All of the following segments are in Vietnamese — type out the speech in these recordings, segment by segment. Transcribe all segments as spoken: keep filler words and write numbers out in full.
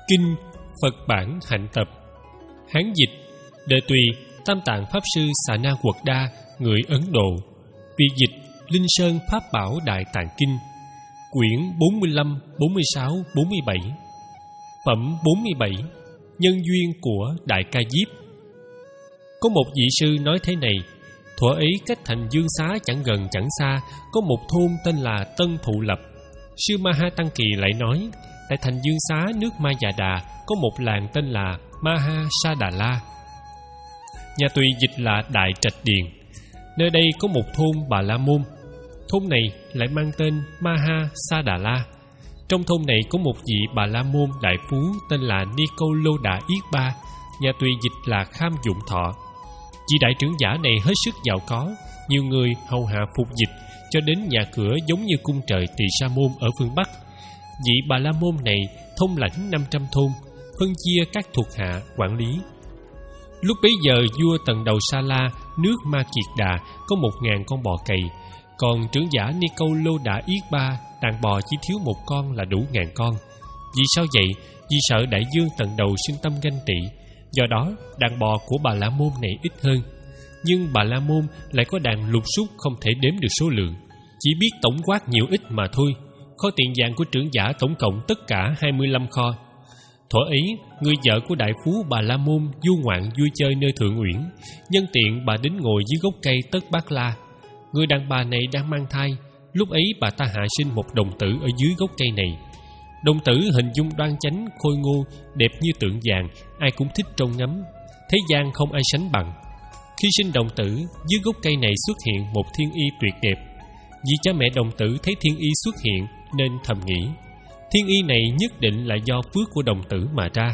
Kinh Phật Bản Hạnh Tập. Hán dịch: Đệ tùy Tam Tạng Pháp Sư Xà Na Quật Đa, người Ấn Độ. Việt dịch: Linh Sơn Pháp Bảo Đại Tạng Kinh. Quyển bốn mươi lăm, bốn mươi sáu, bốn mươi bảy. Phẩm bốn mươi bảy. Nhân duyên của Đại Ca Diếp. Có một vị sư nói thế này: thuở ấy cách thành Dương Xá chẳng gần chẳng xa, có một thôn tên là Tân Thụ Lập. Sư Ma Ha Tăng Kỳ lại nói: tại thành Dương Xá nước Ma Già Đà có một làng tên là Ma Ha Sa Đà La. Nhà tùy dịch là Đại Trạch Điền. Nơi đây có một thôn Bà La Môn. Thôn này lại mang tên Ma Ha Sa Đà La. Trong thôn này có một vị Bà La Môn đại phú tên là Nicolô Đà Yết Ba. Nhà tùy dịch là Kham Dụng Thọ. Vị đại trưởng giả này hết sức giàu có, nhiều người hầu hạ phục dịch, cho đến nhà cửa giống như cung trời Tỳ Sa Môn ở phương Bắc. Vị Bà La Môn này thông lãnh năm trăm thôn, phân chia các thuộc hạ quản lý. Lúc bấy giờ vua Tần Đầu Sa La nước Ma Kiệt Đà có một ngàn con bò cày, còn trưởng giả Nicolô Đà Yết Ba đàn bò chỉ thiếu một con là đủ ngàn con. Vì sao vậy? Vì sợ đại vương Tần Đầu sinh tâm ganh tị, do đó đàn bò của Bà La Môn này ít hơn. Nhưng Bà La Môn lại có đàn lục súc không thể đếm được số lượng, chỉ biết tổng quát nhiều ít mà thôi. Kho tiền vàng của trưởng giả tổng cộng tất cả hai mươi lăm kho. Thuở ấy, người vợ của đại phú Bà La Môn du ngoạn vui chơi nơi Thượng Uyển, nhân tiện bà đến ngồi dưới gốc cây Tất Bát La. Người đàn bà này đang mang thai. Lúc ấy bà ta hạ sinh một đồng tử ở dưới gốc cây này. Đồng tử hình dung đoan chánh, khôi ngô, đẹp như tượng vàng, ai cũng thích trông ngắm. Thế gian không ai sánh bằng. Khi sinh đồng tử, dưới gốc cây này xuất hiện một thiên y tuyệt đẹp. Vì cha mẹ đồng tử thấy thiên y xuất hiện nên thầm nghĩ, thiên y này nhất định là do phước của đồng tử mà ra.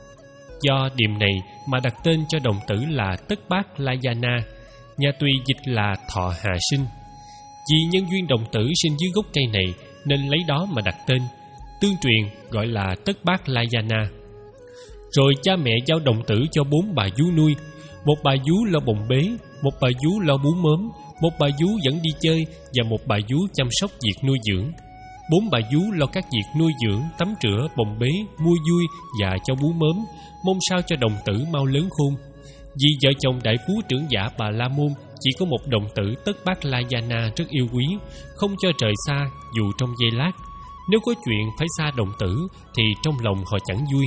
Do điềm này mà đặt tên cho đồng tử là Tất Bát La Gia Na. Nhà tùy dịch là Thọ Hà Sinh. Vì nhân duyên đồng tử sinh dưới gốc cây này nên lấy đó mà đặt tên. Tương truyền gọi là Tất Bát La Gia Na. Rồi cha mẹ giao đồng tử cho bốn bà vú nuôi. Một bà vú lo bồng bế, một bà vú lo bú mớm, một bà vú dẫn đi chơi và một bà vú chăm sóc việc nuôi dưỡng. Bốn bà vú lo các việc nuôi dưỡng, tắm rửa, bồng bế, mua vui và cho bú mớm, mong sao cho đồng tử mau lớn khôn. Vì vợ chồng đại phú trưởng giả Bà La Môn chỉ có một đồng tử Tất Bát La Gia Na rất yêu quý, không cho rời xa dù trong giây lát. Nếu có chuyện phải xa đồng tử thì trong lòng họ chẳng vui.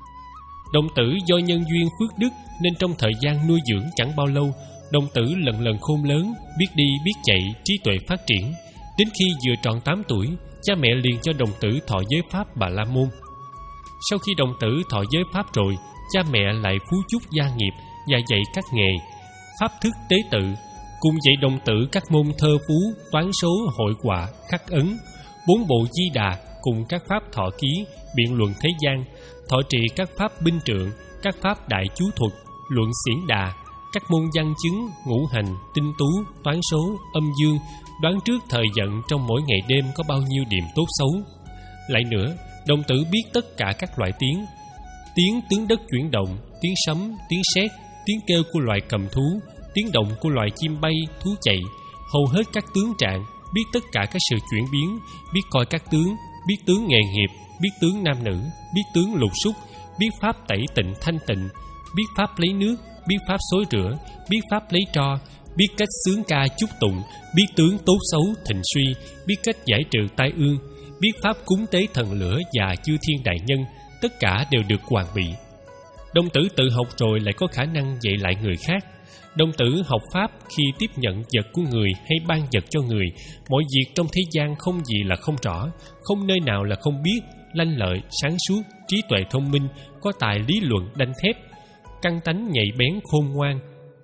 Đồng tử do nhân duyên phước đức nên trong thời gian nuôi dưỡng chẳng bao lâu, đồng tử lần lần khôn lớn, biết đi biết chạy, trí tuệ phát triển. Đến khi vừa tròn tám tuổi, cha mẹ liền cho đồng tử thọ giới pháp Bà La Môn. Sau khi đồng tử thọ giới pháp rồi, cha mẹ lại phú chúc gia nghiệp và dạy các nghề pháp thức tế tự, cùng dạy đồng tử các môn thơ phú, toán số, hội họa, khắc ấn, bốn bộ di đà cùng các pháp thọ ký, biện luận thế gian, thọ trì các pháp binh trượng, các pháp đại chú thuật, luận xiển đà, các môn văn chứng, ngũ hành, tinh tú, toán số, âm dương, đoán trước thời vận trong mỗi ngày đêm có bao nhiêu điểm tốt xấu. Lại nữa, đồng tử biết tất cả các loại tiếng, tiếng tướng đất chuyển động, tiếng sấm, tiếng sét, tiếng kêu của loài cầm thú, tiếng động của loài chim bay, thú chạy, hầu hết các tướng trạng, biết tất cả các sự chuyển biến, biết coi các tướng, biết tướng nghề nghiệp, biết tướng nam nữ, biết tướng lục xúc, biết pháp tẩy tịnh thanh tịnh, biết pháp lấy nước, biết pháp xối rửa, biết pháp lấy tro, biết cách xướng ca chúc tụng, biết tướng tốt xấu thịnh suy, biết cách giải trừ tai ương, biết pháp cúng tế thần lửa và chư thiên đại nhân, tất cả đều được hoàn bị. Đồng tử tự học rồi lại có khả năng dạy lại người khác. Đồng tử học pháp khi tiếp nhận vật của người hay ban vật cho người. Mọi việc trong thế gian không gì là không rõ, không nơi nào là không biết, lanh lợi, sáng suốt, trí tuệ thông minh, có tài lý luận đanh thép, căn tánh nhạy bén khôn ngoan.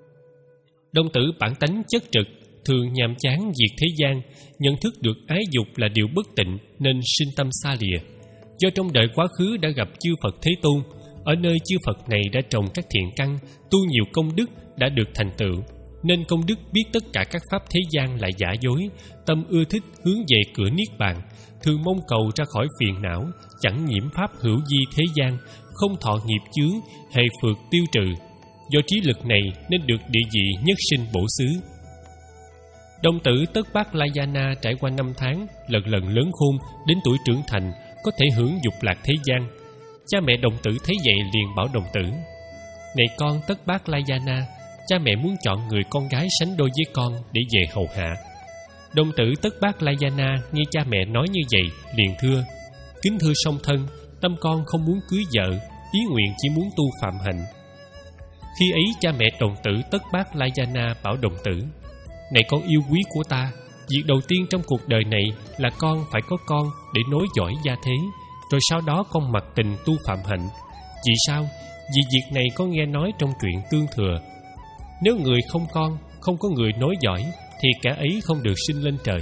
Đồng tử bản tánh chất trực, thường nhàm chán việc thế gian, nhận thức được ái dục là điều bất tịnh nên sinh tâm xa lìa. Do trong đời quá khứ đã gặp chư Phật Thế Tôn, ở nơi chư Phật này đã trồng các thiện căn, tu nhiều công đức đã được thành tựu, nên công đức biết tất cả các pháp thế gian là giả dối, tâm ưa thích hướng về cửa niết bàn, thường mong cầu ra khỏi phiền não, chẳng nhiễm pháp hữu vi thế gian, không thọ nghiệp chướng, hề phượt tiêu trừ. Do trí lực này nên được địa vị nhất sinh bổ xứ. Đồng tử Tất Bát La Gia Na trải qua năm tháng, lần lần lớn khôn, đến tuổi trưởng thành, có thể hưởng dục lạc thế gian. Cha mẹ đồng tử thấy vậy liền bảo đồng tử: Này con Tất Bát Layana, cha mẹ muốn chọn người con gái sánh đôi với con để về hầu hạ. Đồng tử Tất Bát Layana nghe cha mẹ nói như vậy liền thưa: Kính thưa song thân, tâm con không muốn cưới vợ, ý nguyện chỉ muốn tu phạm hạnh. Khi ấy cha mẹ đồng tử Tất Bát Layana bảo đồng tử: Này con yêu quý của ta, việc đầu tiên trong cuộc đời này là con phải có con để nối dõi gia thế, rồi sau đó con mặc tình tu phạm hạnh. Vì sao? Vì việc này con nghe nói trong truyện Tương Thừa: Nếu người không con, không có người nối dõi, thì kẻ ấy không được sinh lên trời.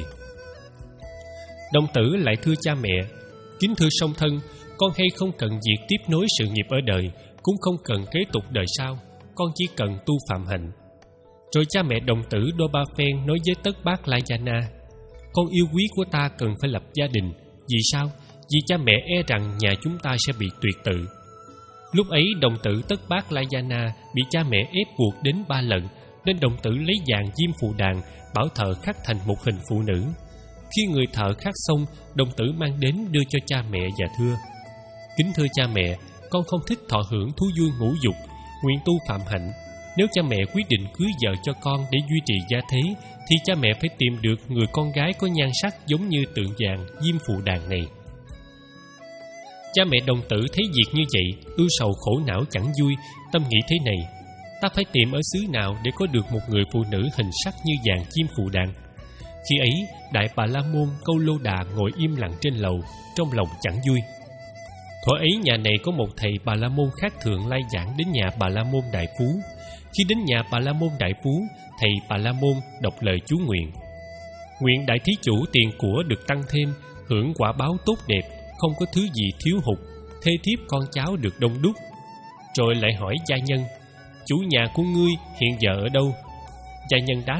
Đồng tử lại thưa cha mẹ: Kính thưa song thân, con hay không cần việc tiếp nối sự nghiệp ở đời, cũng không cần kế tục đời sau, con chỉ cần tu phạm hạnh. Rồi cha mẹ đồng tử đôi ba phen nói với Tất Bát Layana: Con yêu quý của ta cần phải lập gia đình. Vì sao? Vì cha mẹ e rằng nhà chúng ta sẽ bị tuyệt tự. Lúc ấy đồng tử Tất Bát Layana bị cha mẹ ép buộc đến ba lần, nên đồng tử lấy vàng diêm phù đàn bảo thợ khắc thành một hình phụ nữ. Khi người thợ khắc xong, đồng tử mang đến đưa cho cha mẹ và thưa: Kính thưa cha mẹ, con không thích thọ hưởng thú vui ngũ dục, nguyện tu phạm hạnh. Nếu cha mẹ quyết định cưới vợ cho con để duy trì gia thế, thì cha mẹ phải tìm được người con gái có nhan sắc giống như tượng vàng diêm phù đàn này. Cha mẹ đồng tử thấy việc như vậy, ưu sầu khổ não chẳng vui, tâm nghĩ thế này: Ta phải tìm ở xứ nào để có được một người phụ nữ hình sắc như vàng diêm phù đàn. Khi ấy, Đại Bà La Môn Câu Lô Đà ngồi im lặng trên lầu, trong lòng chẳng vui. Thuở ấy nhà này có một thầy Bà La Môn khác thường lai giảng đến nhà Bà La Môn Đại Phú. Khi đến nhà Bà La Môn Đại Phú, thầy Bà La Môn đọc lời chú nguyện: Nguyện đại thí chủ tiền của được tăng thêm, hưởng quả báo tốt đẹp, không có thứ gì thiếu hụt, thê thiếp con cháu được đông đúc. Rồi lại hỏi gia nhân: Chủ nhà của ngươi hiện giờ ở đâu? Gia nhân đáp: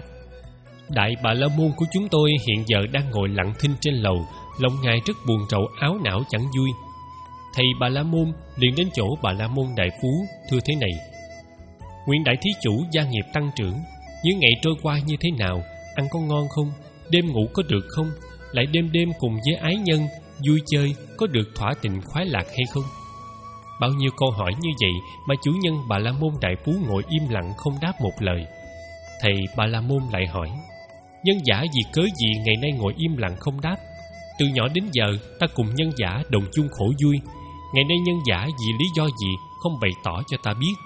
Đại Bà La Môn của chúng tôi hiện giờ đang ngồi lặng thinh trên lầu, lòng ngài rất buồn rầu, áo não chẳng vui. Thầy Bà La Môn liền đến chỗ Bà La Môn Đại Phú thưa thế này: Nguyện đại thí chủ gia nghiệp tăng trưởng, những ngày trôi qua như thế nào, ăn có ngon không, đêm ngủ có được không, lại đêm đêm cùng với ái nhân vui chơi có được thỏa tình khoái lạc hay không? Bao nhiêu câu hỏi như vậy mà chủ nhân Bà La Môn Đại Phú ngồi im lặng không đáp một lời. Thầy Bà La Môn lại hỏi: Nhân giả vì cớ gì ngày nay ngồi im lặng không đáp? Từ nhỏ đến giờ ta cùng nhân giả đồng chung khổ vui, ngày nay nhân giả vì lý do gì không bày tỏ cho ta biết?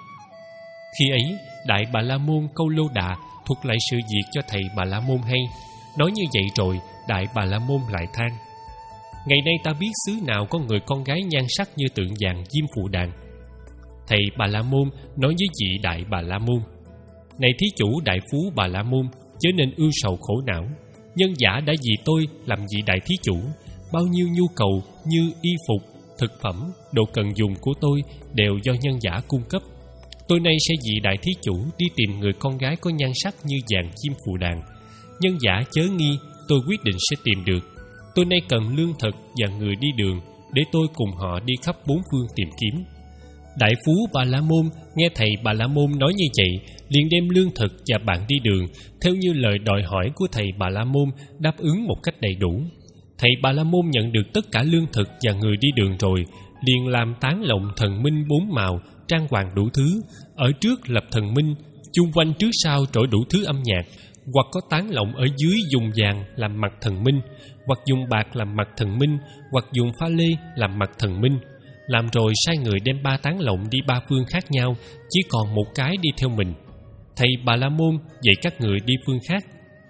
Khi ấy Đại Bà La Môn Câu Lô Đà thuật lại sự việc cho thầy Bà La Môn hay. Nói như vậy rồi, Đại Bà La Môn lại than: Ngày nay ta biết xứ nào có người con gái nhan sắc như tượng vàng diêm phù đàn. Thầy Bà La Môn nói với vị Đại Bà La Môn: Này thí chủ Đại Phú Bà La Môn, chớ nên ưu sầu khổ não. Nhân giả đã vì tôi làm vị đại thí chủ, bao nhiêu nhu cầu như y phục, thực phẩm, đồ cần dùng của tôi đều do nhân giả cung cấp. Tôi nay sẽ vì đại thí chủ đi tìm người con gái có nhan sắc như vàng diêm phù đàn. Nhân giả chớ nghi, tôi quyết định sẽ tìm được. Tôi nay cần lương thực và người đi đường, để tôi cùng họ đi khắp bốn phương tìm kiếm. Đại Phú Bà La Môn nghe thầy Bà La Môn nói như vậy, liền đem lương thực và bạn đi đường theo như lời đòi hỏi của thầy Bà La Môn, đáp ứng một cách đầy đủ. Thầy Bà La Môn nhận được tất cả lương thực và người đi đường rồi, liền làm tán lộng thần minh bốn màu, trang hoàng đủ thứ. Ở trước lập thần minh, chung quanh trước sau trỗi đủ thứ âm nhạc, hoặc có tán lộng ở dưới dùng vàng làm mặt thần minh, hoặc dùng bạc làm mặt thần minh, hoặc dùng pha lê làm mặt thần minh. Làm rồi sai người đem ba tán lộng đi ba phương khác nhau, chỉ còn một cái đi theo mình. Thầy Bà La Môn dạy các người đi phương khác.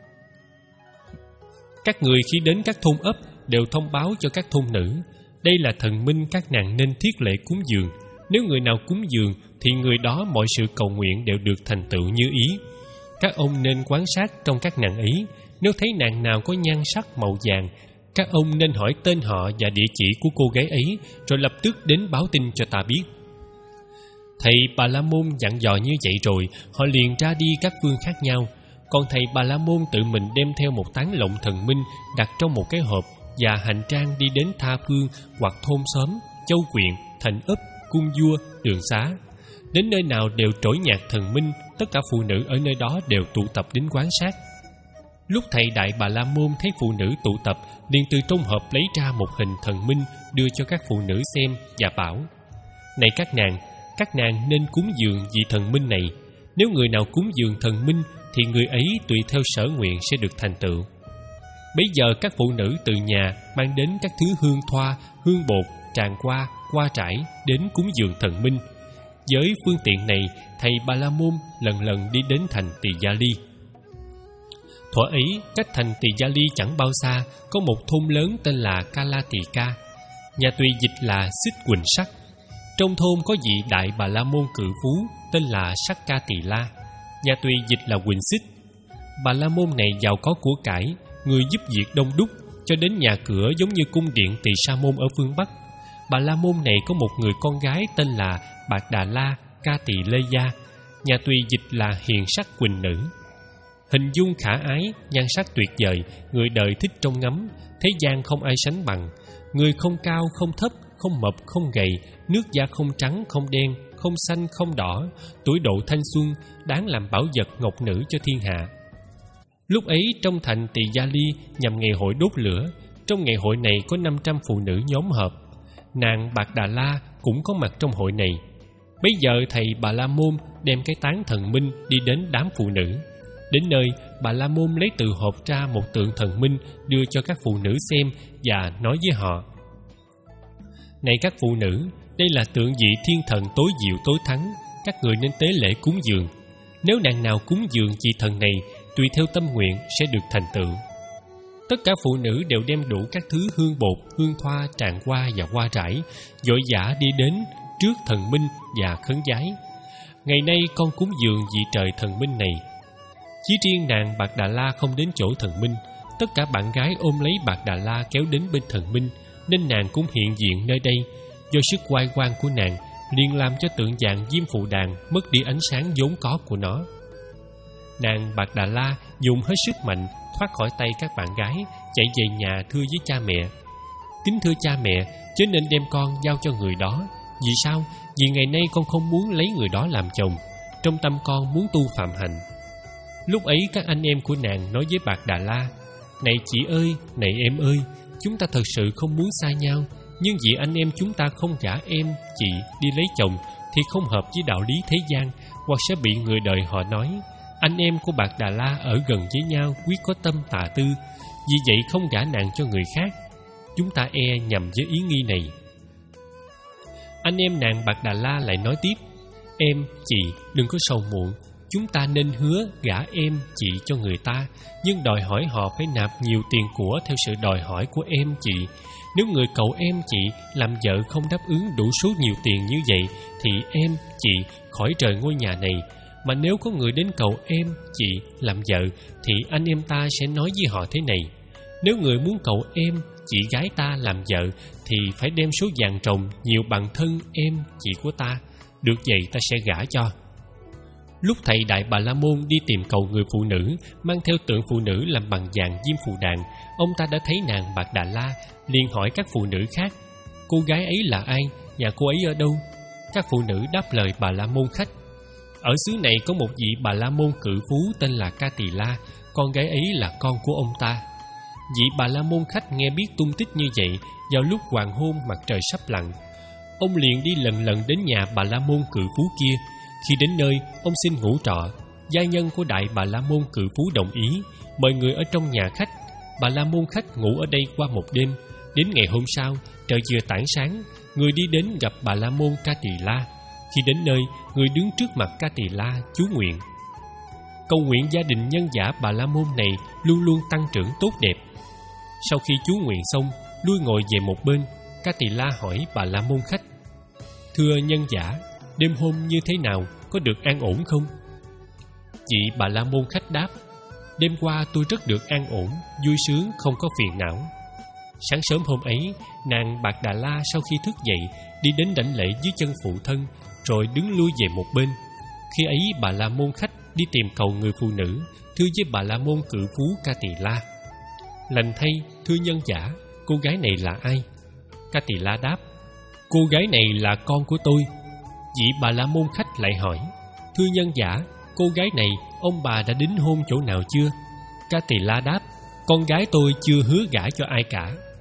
Các người khi đến các thôn ấp đều thông báo cho các thôn nữ: Đây là thần minh các nàng nên thiết lễ cúng dường. Nếu người nào cúng dường thì người đó mọi sự cầu nguyện đều được thành tựu như ý. Các ông nên quan sát trong các nàng ấy, nếu thấy nàng nào có nhan sắc màu vàng, các ông nên hỏi tên họ và địa chỉ của cô gái ấy, rồi lập tức đến báo tin cho ta biết. Thầy Bà La Môn dặn dò như vậy rồi, họ liền ra đi các phương khác nhau. Còn thầy Bà La Môn tự mình đem theo một tán lộng thần minh đặt trong một cái hộp, và hành trang đi đến tha phương hoặc thôn xóm, châu quyện, thành ấp, cung vua, đường xá. Đến nơi nào đều trỗi nhạc thần minh, tất cả phụ nữ ở nơi đó đều tụ tập đến quan sát. Lúc thầy Đại Bà La Môn thấy phụ nữ tụ tập, liền từ trong hộp lấy ra một hình thần minh đưa cho các phụ nữ xem và bảo: Này các nàng, các nàng nên cúng dường vị thần minh này. Nếu người nào cúng dường thần minh thì người ấy tùy theo sở nguyện sẽ được thành tựu. Bấy giờ các phụ nữ từ nhà mang đến các thứ hương thoa, hương bột, tràng hoa, hoa trải đến cúng dường thần minh. Với phương tiện này, thầy Bà La Môn lần lần đi đến thành Tỳ Gia Ly. Thuở ấy, cách thành Tỳ Gia Ly chẳng bao xa, có một thôn lớn tên là Ca La Tỳ Ca. Nhà tùy dịch là Xích Quỳnh Sắc. Trong thôn có vị đại Bà La Môn cự phú tên là Sắc Ca Tỳ La. Nhà tùy dịch là Quỳnh Xích. Bà La Môn này giàu có của cải, người giúp việc đông đúc, cho đến nhà cửa giống như cung điện Tỳ Sa Môn ở phương Bắc. Bà La Môn này có một người con gái tên là Bạc Đà La Ca Tỳ Lê Gia. Nhà tùy dịch là Hiền Sắc Quỳnh Nữ. Hình dung khả ái, nhan sắc tuyệt vời, người đời thích trông ngắm, thế gian không ai sánh bằng. Người không cao, không thấp, không mập, không gầy, nước da không trắng, không đen, không xanh, không đỏ, tuổi độ thanh xuân, đáng làm bảo vật ngọc nữ cho thiên hạ. Lúc ấy trong thành Tỳ Gia Ly nhằm ngày hội đốt lửa. Trong ngày hội này có năm trăm phụ nữ nhóm họp. Nàng Bạc Đà La cũng có mặt trong hội này. Bấy giờ thầy Bà La Môn đem cái tán thần minh đi đến đám phụ nữ. Đến nơi, Bà La Môn lấy từ hộp ra một tượng thần minh đưa cho các phụ nữ xem và nói với họ: Này các phụ nữ, đây là tượng vị thiên thần tối diệu tối thắng, các người nên tế lễ cúng dường. Nếu nàng nào cúng dường vị thần này, tùy theo tâm nguyện sẽ được thành tựu. Tất cả phụ nữ đều đem đủ các thứ hương bột, hương thoa, tràng hoa và hoa rải, vội vã đi đến trước thần minh và khấn vái: Ngày nay con cúng dường vị trời thần minh này. Chỉ riêng nàng Bạc Đà La không đến chỗ thần minh. Tất cả bạn gái ôm lấy Bạc Đà La kéo đến bên thần minh, nên nàng cũng hiện diện nơi đây. Do sức oai quang của nàng liền làm cho tượng vàng Diêm Phù Đàn mất đi ánh sáng vốn có của nó. Nàng Bạc Đà La dùng hết sức mạnh thoát khỏi tay các bạn gái, chạy về nhà thưa với cha mẹ: Kính thưa cha mẹ, chớ nên đem con giao cho người đó. Vì sao? Vì ngày nay con không muốn lấy người đó làm chồng. Trong tâm con muốn tu phạm hạnh. Lúc ấy các anh em của nàng nói với Bạc Đà La: Này chị ơi, này em ơi, chúng ta thật sự không muốn xa nhau, nhưng vì anh em chúng ta không gả em, chị đi lấy chồng thì không hợp với đạo lý thế gian, hoặc sẽ bị người đời họ nói: Anh em của Bạc Đà La ở gần với nhau quyết có tâm tà tư, vì vậy không gả nàng cho người khác. Chúng ta e nhầm với ý nghi này. Anh em nàng Bạc Đà La lại nói tiếp: Em, chị đừng có sầu muộn. Chúng ta nên hứa gả em, chị cho người ta, nhưng đòi hỏi họ phải nạp nhiều tiền của theo sự đòi hỏi của em, chị. Nếu người cầu em, chị làm vợ không đáp ứng đủ số nhiều tiền như vậy, thì em, chị khỏi rời ngôi nhà này. Mà nếu có người đến cầu em, chị làm vợ, thì anh em ta sẽ nói với họ thế này: Nếu người muốn cầu em, chị gái ta làm vợ, thì phải đem số vàng ròng nhiều bằng thân em, chị của ta. Được vậy ta sẽ gả cho. Lúc thầy Đại Bà La Môn đi tìm cầu người phụ nữ mang theo tượng phụ nữ làm bằng vàng Diêm Phù Đàn, ông ta đã thấy nàng Bạc Đà La, liền hỏi các phụ nữ khác: Cô gái ấy là ai? Nhà cô ấy ở đâu? Các phụ nữ đáp lời Bà La Môn khách: Ở xứ này có một vị Bà La Môn cự phú tên là Ca Tỳ La, con gái ấy là con của ông ta. Vị Bà La Môn khách nghe biết tung tích như vậy, vào lúc hoàng hôn mặt trời sắp lặn, ông liền đi lần lần đến nhà Bà La Môn cự phú kia. Khi đến nơi, ông xin ngủ trọ. Gia nhân của đại Bà La Môn cự phú đồng ý, mời người ở trong nhà khách. Bà La Môn khách ngủ ở đây qua một đêm. Đến ngày hôm sau, trời vừa tảng sáng, người đi đến gặp Bà La Môn Ca Tỳ La. Khi đến nơi, người đứng trước mặt Ca Tỳ La chú nguyện: Cầu nguyện gia đình nhân giả Bà La Môn này luôn luôn tăng trưởng tốt đẹp. Sau khi chú nguyện xong, lui ngồi về một bên, Ca Tỳ La hỏi Bà La Môn khách: Thưa nhân giả, đêm hôm như thế nào, có được an ổn không? Chị Bà La Môn khách đáp: Đêm qua tôi rất được an ổn, vui sướng, không có phiền não. Sáng sớm hôm ấy, nàng Bạc Đà La sau khi thức dậy, đi đến đảnh lễ dưới chân phụ thân, rồi đứng lui về một bên. Khi ấy Bà La Môn khách đi tìm cầu người phụ nữ, thưa với Bà La Môn cự phú Ca Tỳ La: Lành thay, thưa nhân giả, cô gái này là ai? Ca Tỳ La đáp: Cô gái này là con của tôi. Vị Bà La Môn khách lại hỏi: Thưa nhân giả, cô gái này ông bà đã đính hôn chỗ nào chưa? Ca Tỳ La đáp: Con gái tôi chưa hứa gả cho ai cả.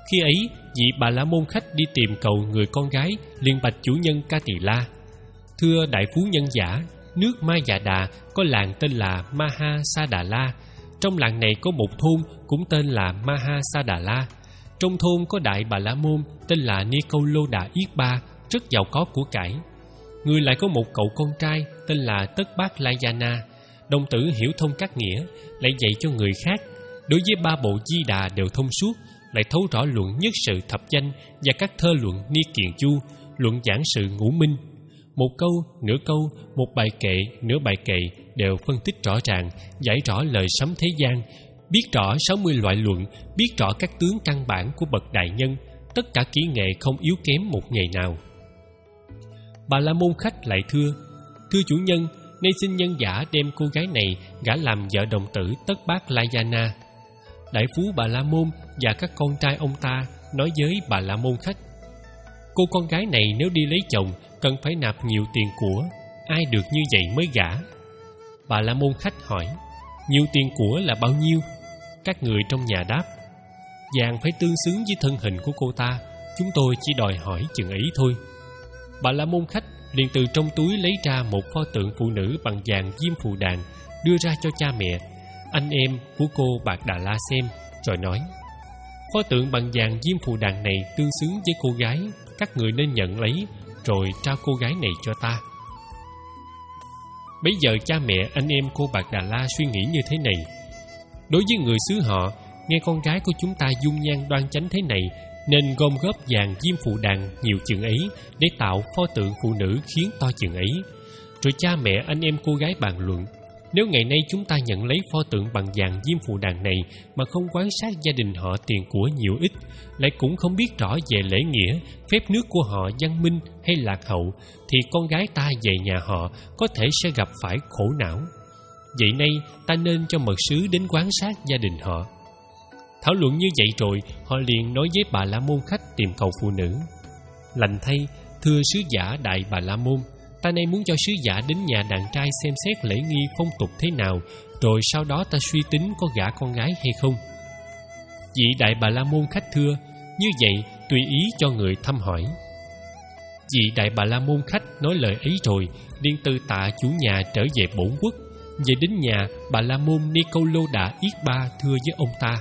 Khi ấy, vị Bà La Môn khách đi tìm cầu người con gái, liền bạch chủ nhân Ca Tỳ La: Thưa đại phú nhân giả, nước Ma Già Đà có làng tên là Maha Sa Đà La. Trong làng này có một thôn cũng tên là Maha Sa Đà La. Trong thôn có đại Bà La Môn tên là Nikolodà Yết Ba, rất giàu có của cải. Người lại có một cậu con trai tên là Tất Bát Layana. Đồng tử hiểu thông các nghĩa, lại dạy cho người khác. Đối với ba bộ Di Đà đều thông suốt, lại thấu rõ luận nhất sự thập danh và các thơ luận Ni Kiền Chu, luận giảng sự ngũ minh. Một câu, nửa câu, một bài kệ, nửa bài kệ đều phân tích rõ ràng, giải rõ lời sấm thế gian, biết rõ sáu mươi loại luận, biết rõ các tướng căn bản của bậc đại nhân, tất cả kỹ nghệ không yếu kém một nghề nào. Bà La Môn khách lại thưa: Thưa chủ nhân, nay xin nhân giả đem cô gái này gả làm vợ đồng tử Tất Bát Layana. Đại phú Bà La Môn và các con trai ông ta nói với Bà La Môn khách: Cô con gái này nếu đi lấy chồng cần phải nạp nhiều tiền của, ai được như vậy mới gả. Bà La Môn khách hỏi: Nhiều tiền của là bao nhiêu? Các người trong nhà đáp: Vàng phải tương xứng với thân hình của cô ta, chúng tôi chỉ đòi hỏi chừng ấy thôi. Bà La Môn khách liền từ trong túi lấy ra một pho tượng phụ nữ bằng vàng diêm phù đàn, đưa ra cho cha mẹ, anh em của cô Bạc Đà La xem, rồi nói: Pho tượng bằng vàng diêm phù đàn này tương xứng với cô gái, các người nên nhận lấy, rồi trao cô gái này cho ta. Bấy giờ cha mẹ anh em cô Bạc Đà La suy nghĩ như thế này: Đối với người xứ họ, nghe con gái của chúng ta dung nhan đoan chánh thế này, nên gom góp vàng diêm phù đàn nhiều chừng ấy để tạo pho tượng phụ nữ khiến to chừng ấy. Rồi cha mẹ anh em cô gái bàn luận: Nếu ngày nay chúng ta nhận lấy pho tượng bằng vàng diêm phù đàn này mà không quan sát gia đình họ tiền của nhiều ít, lại cũng không biết rõ về lễ nghĩa, phép nước của họ văn minh hay lạc hậu, thì con gái ta về nhà họ có thể sẽ gặp phải khổ não. Vậy nay ta nên cho mật sứ đến quan sát gia đình họ. Thảo luận như vậy rồi, họ liền nói với Bà La Môn khách tìm cầu phụ nữ: Lành thay, thưa sứ giả đại Bà La Môn, ta nay muốn cho sứ giả đến nhà đàn trai xem xét lễ nghi phong tục thế nào, rồi sau đó ta suy tính có gả con gái hay không. Vị đại Bà La Môn khách thưa: Như vậy tùy ý cho người thăm hỏi. Vị đại Bà La Môn khách nói lời ấy rồi, liền từ tạ chủ nhà trở về bổn quốc. Về đến nhà, Bà La Môn Nikolodà Yết Ba thưa với ông ta: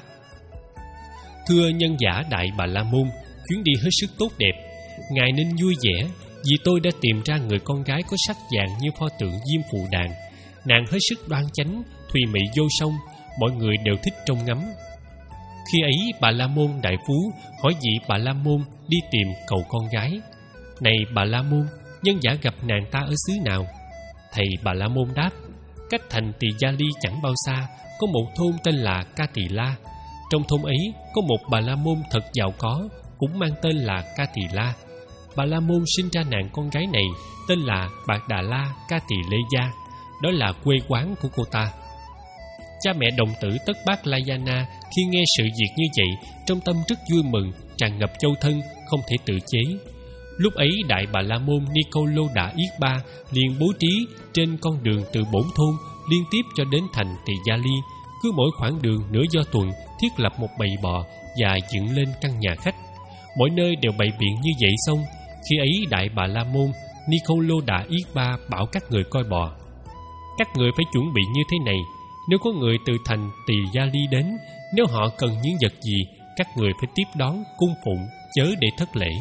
Thưa nhân giả đại Bà La Môn, chuyến đi hết sức tốt đẹp, ngài nên vui vẻ, vì tôi đã tìm ra người con gái có sắc vàng như pho tượng diêm phù đàn. Nàng hết sức đoan chánh, thùy mị vô song, mọi người đều thích trông ngắm. Khi ấy Bà La Môn đại phú hỏi vị Bà La Môn đi tìm cầu con gái: Này Bà La Môn, nhân giả gặp nàng ta ở xứ nào? Thầy Bà La Môn đáp: Cách thành Tỳ Gia Ly chẳng bao xa, có một thôn tên là Ca Tỳ La. Trong thôn ấy có một Bà La Môn thật giàu có, cũng mang tên là Ca Tỳ La. Bà La Môn sinh ra nàng con gái này tên là Bạc Đà La Ca Tỳ Lê Gia, đó là quê quán của cô ta. Cha mẹ đồng tử Tất Bát Layana khi nghe sự việc như vậy, trong tâm rất vui mừng, tràn ngập châu thân, không thể tự chế. Lúc ấy đại Bà La Môn Nikolodà Yết Ba liền bố trí trên con đường từ bổn thôn liên tiếp cho đến thành Tỳ Gia Ly, cứ mỗi khoảng đường nửa do tuần thiết lập một bầy bò và dựng lên căn nhà khách. Mỗi nơi đều bày biện như vậy xong, khi ấy đại Bà La Môn Nikolodà Yết Ba bảo các người coi bò: Các người phải chuẩn bị như thế này, nếu có người từ thành Tỳ Gia Ly đến, nếu họ cần những vật gì, các người phải tiếp đón cung phụng, chớ để thất lễ.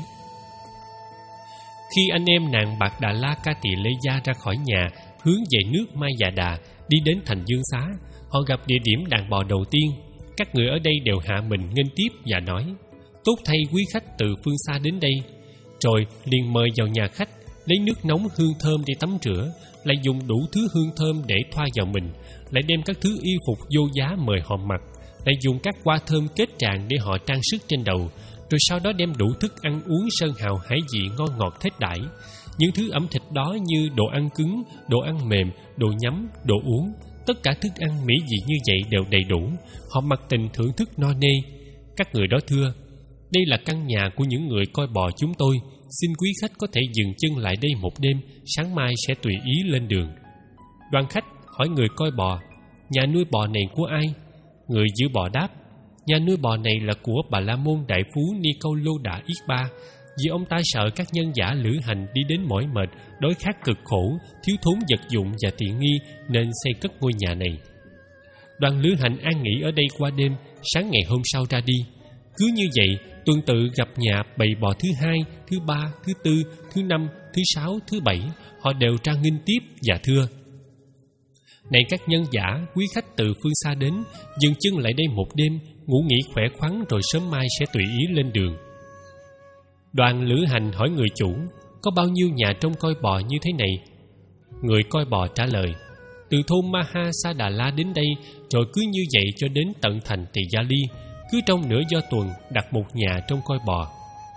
Khi anh em nàng Bạc Đà La Ca Tỳ Lê Gia ra khỏi nhà, hướng về nước Mai Già Đà, đi đến thành Dương Xá, họ gặp địa điểm đàn bò đầu tiên. Các người ở đây đều hạ mình nghênh tiếp và nói: Tốt thay quý khách từ phương xa đến đây. Rồi liền mời vào nhà khách, lấy nước nóng hương thơm để tắm rửa, lại dùng đủ thứ hương thơm để thoa vào mình, lại đem các thứ y phục vô giá mời họ mặc, lại dùng các hoa thơm kết tràng để họ trang sức trên đầu, rồi sau đó đem đủ thức ăn uống sơn hào hải vị ngon ngọt thết đãi. Những thứ ẩm thịt đó như đồ ăn cứng, đồ ăn mềm, đồ nhắm, đồ uống, tất cả thức ăn mỹ vị như vậy đều đầy đủ. Họ mặc tình thưởng thức no nê. Các người đó thưa: Đây là căn nhà của những người coi bò chúng tôi, xin quý khách có thể dừng chân lại đây một đêm, sáng mai sẽ tùy ý lên đường. Đoàn khách hỏi người coi bò: Nhà nuôi bò này của ai? Người giữ bò đáp: Nhà nuôi bò này là của Bà La Môn đại phú Nicoloda Yết Ba. Vì ông ta sợ các nhân giả lữ hành đi đến mỏi mệt, đói khát cực khổ, thiếu thốn vật dụng và tiện nghi, nên xây cất ngôi nhà này. Đoàn lữ hành an nghỉ ở đây qua đêm, sáng ngày hôm sau ra đi. Cứ như vậy, tuần tự gặp nhà bầy bò thứ hai, thứ ba, thứ tư, thứ năm, thứ sáu, thứ bảy. Họ đều ra nghinh tiếp và thưa: Này các nhân giả, quý khách từ phương xa đến, dừng chân lại đây một đêm, ngủ nghỉ khỏe khoắn rồi sớm mai sẽ tùy ý lên đường. Đoàn lữ hành hỏi người chủ: Có bao nhiêu nhà trông coi bò như thế này? Người coi bò trả lời: Từ thôn Mahasadala đến đây, rồi cứ như vậy cho đến tận thành Tỳ Gia Ly, cứ trong nửa do tuần đặt một nhà trông coi bò.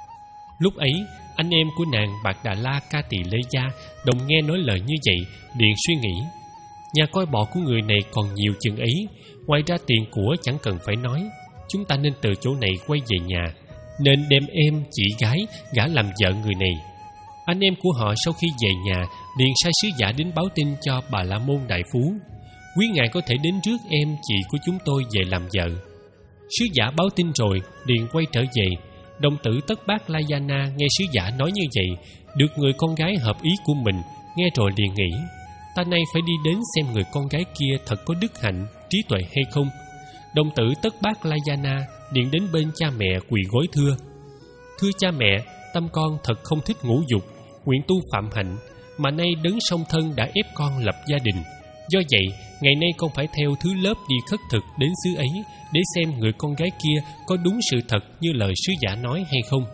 Lúc ấy, anh em của nàng Bạc Đà La Ca Tỳ Lê Gia đồng nghe nói lời như vậy, liền suy nghĩ: Nhà coi bò của người này còn nhiều chừng ấy, ngoài ra tiền của chẳng cần phải nói, chúng ta nên từ chỗ này quay về nhà, nên đem em, chị gái gả làm vợ người này. Anh em của họ sau khi về nhà liền sai sứ giả đến báo tin cho Bà La Môn đại phú: Quý ngài có thể đến trước em, chị của chúng tôi về làm vợ. Sứ giả báo tin rồi liền quay trở về. Đồng tử Tất Bát Layana nghe sứ giả nói như vậy, được người con gái hợp ý của mình, nghe rồi liền nghĩ: Ta nay phải đi đến xem người con gái kia thật có đức hạnh, trí tuệ hay không. Đồng tử Tất Bát Layana liền đến bên cha mẹ quỳ gối thưa: Thưa cha mẹ, tâm con thật không thích ngũ dục, nguyện tu phạm hạnh, mà nay đấng song thân đã ép con lập gia đình. Do vậy, ngày nay con phải theo thứ lớp đi khất thực đến xứ ấy, để xem người con gái kia có đúng sự thật như lời sứ giả nói hay không.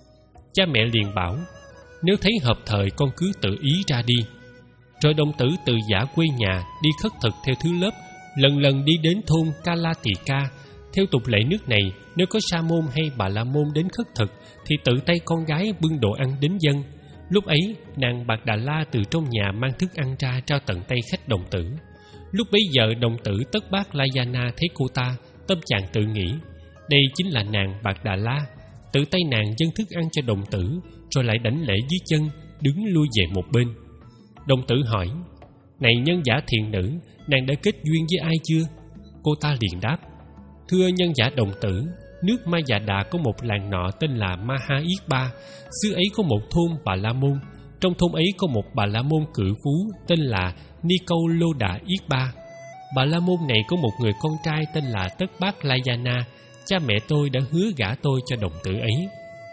Cha mẹ liền bảo: Nếu thấy hợp thời, con cứ tự ý ra đi. Rồi đồng tử từ giả quê nhà đi khất thực theo thứ lớp, lần lần đi đến thôn Kalatika. Theo tục lệ nước này, nếu có sa môn hay Bà La Môn đến khất thực, thì tự tay con gái bưng đồ ăn đến dâng. Lúc ấy, nàng Bạc Đà La từ trong nhà mang thức ăn ra trao tận tay khách đồng tử. Lúc bấy giờ, đồng tử Tất Bát Layana thấy cô ta, tâm trạng tự nghĩ: Đây chính là nàng Bạc Đà La. Tự tay nàng dâng thức ăn cho đồng tử, rồi lại đảnh lễ dưới chân, đứng lui về một bên. Đồng tử hỏi: Này nhân giả thiện nữ, nàng đã kết duyên với ai chưa? Cô ta liền đáp: Thưa nhân giả đồng tử, nước Ma Dạ Đà có một làng nọ tên là Maha Yết Ba. Xứ ấy có một thôn Bà La Môn. Trong thôn ấy có một Bà La Môn cự phú tên là Nicoloda Yết Ba. Bà La Môn này có một người con trai tên là Tất Bát Layana. Cha mẹ tôi đã hứa gả tôi cho đồng tử ấy.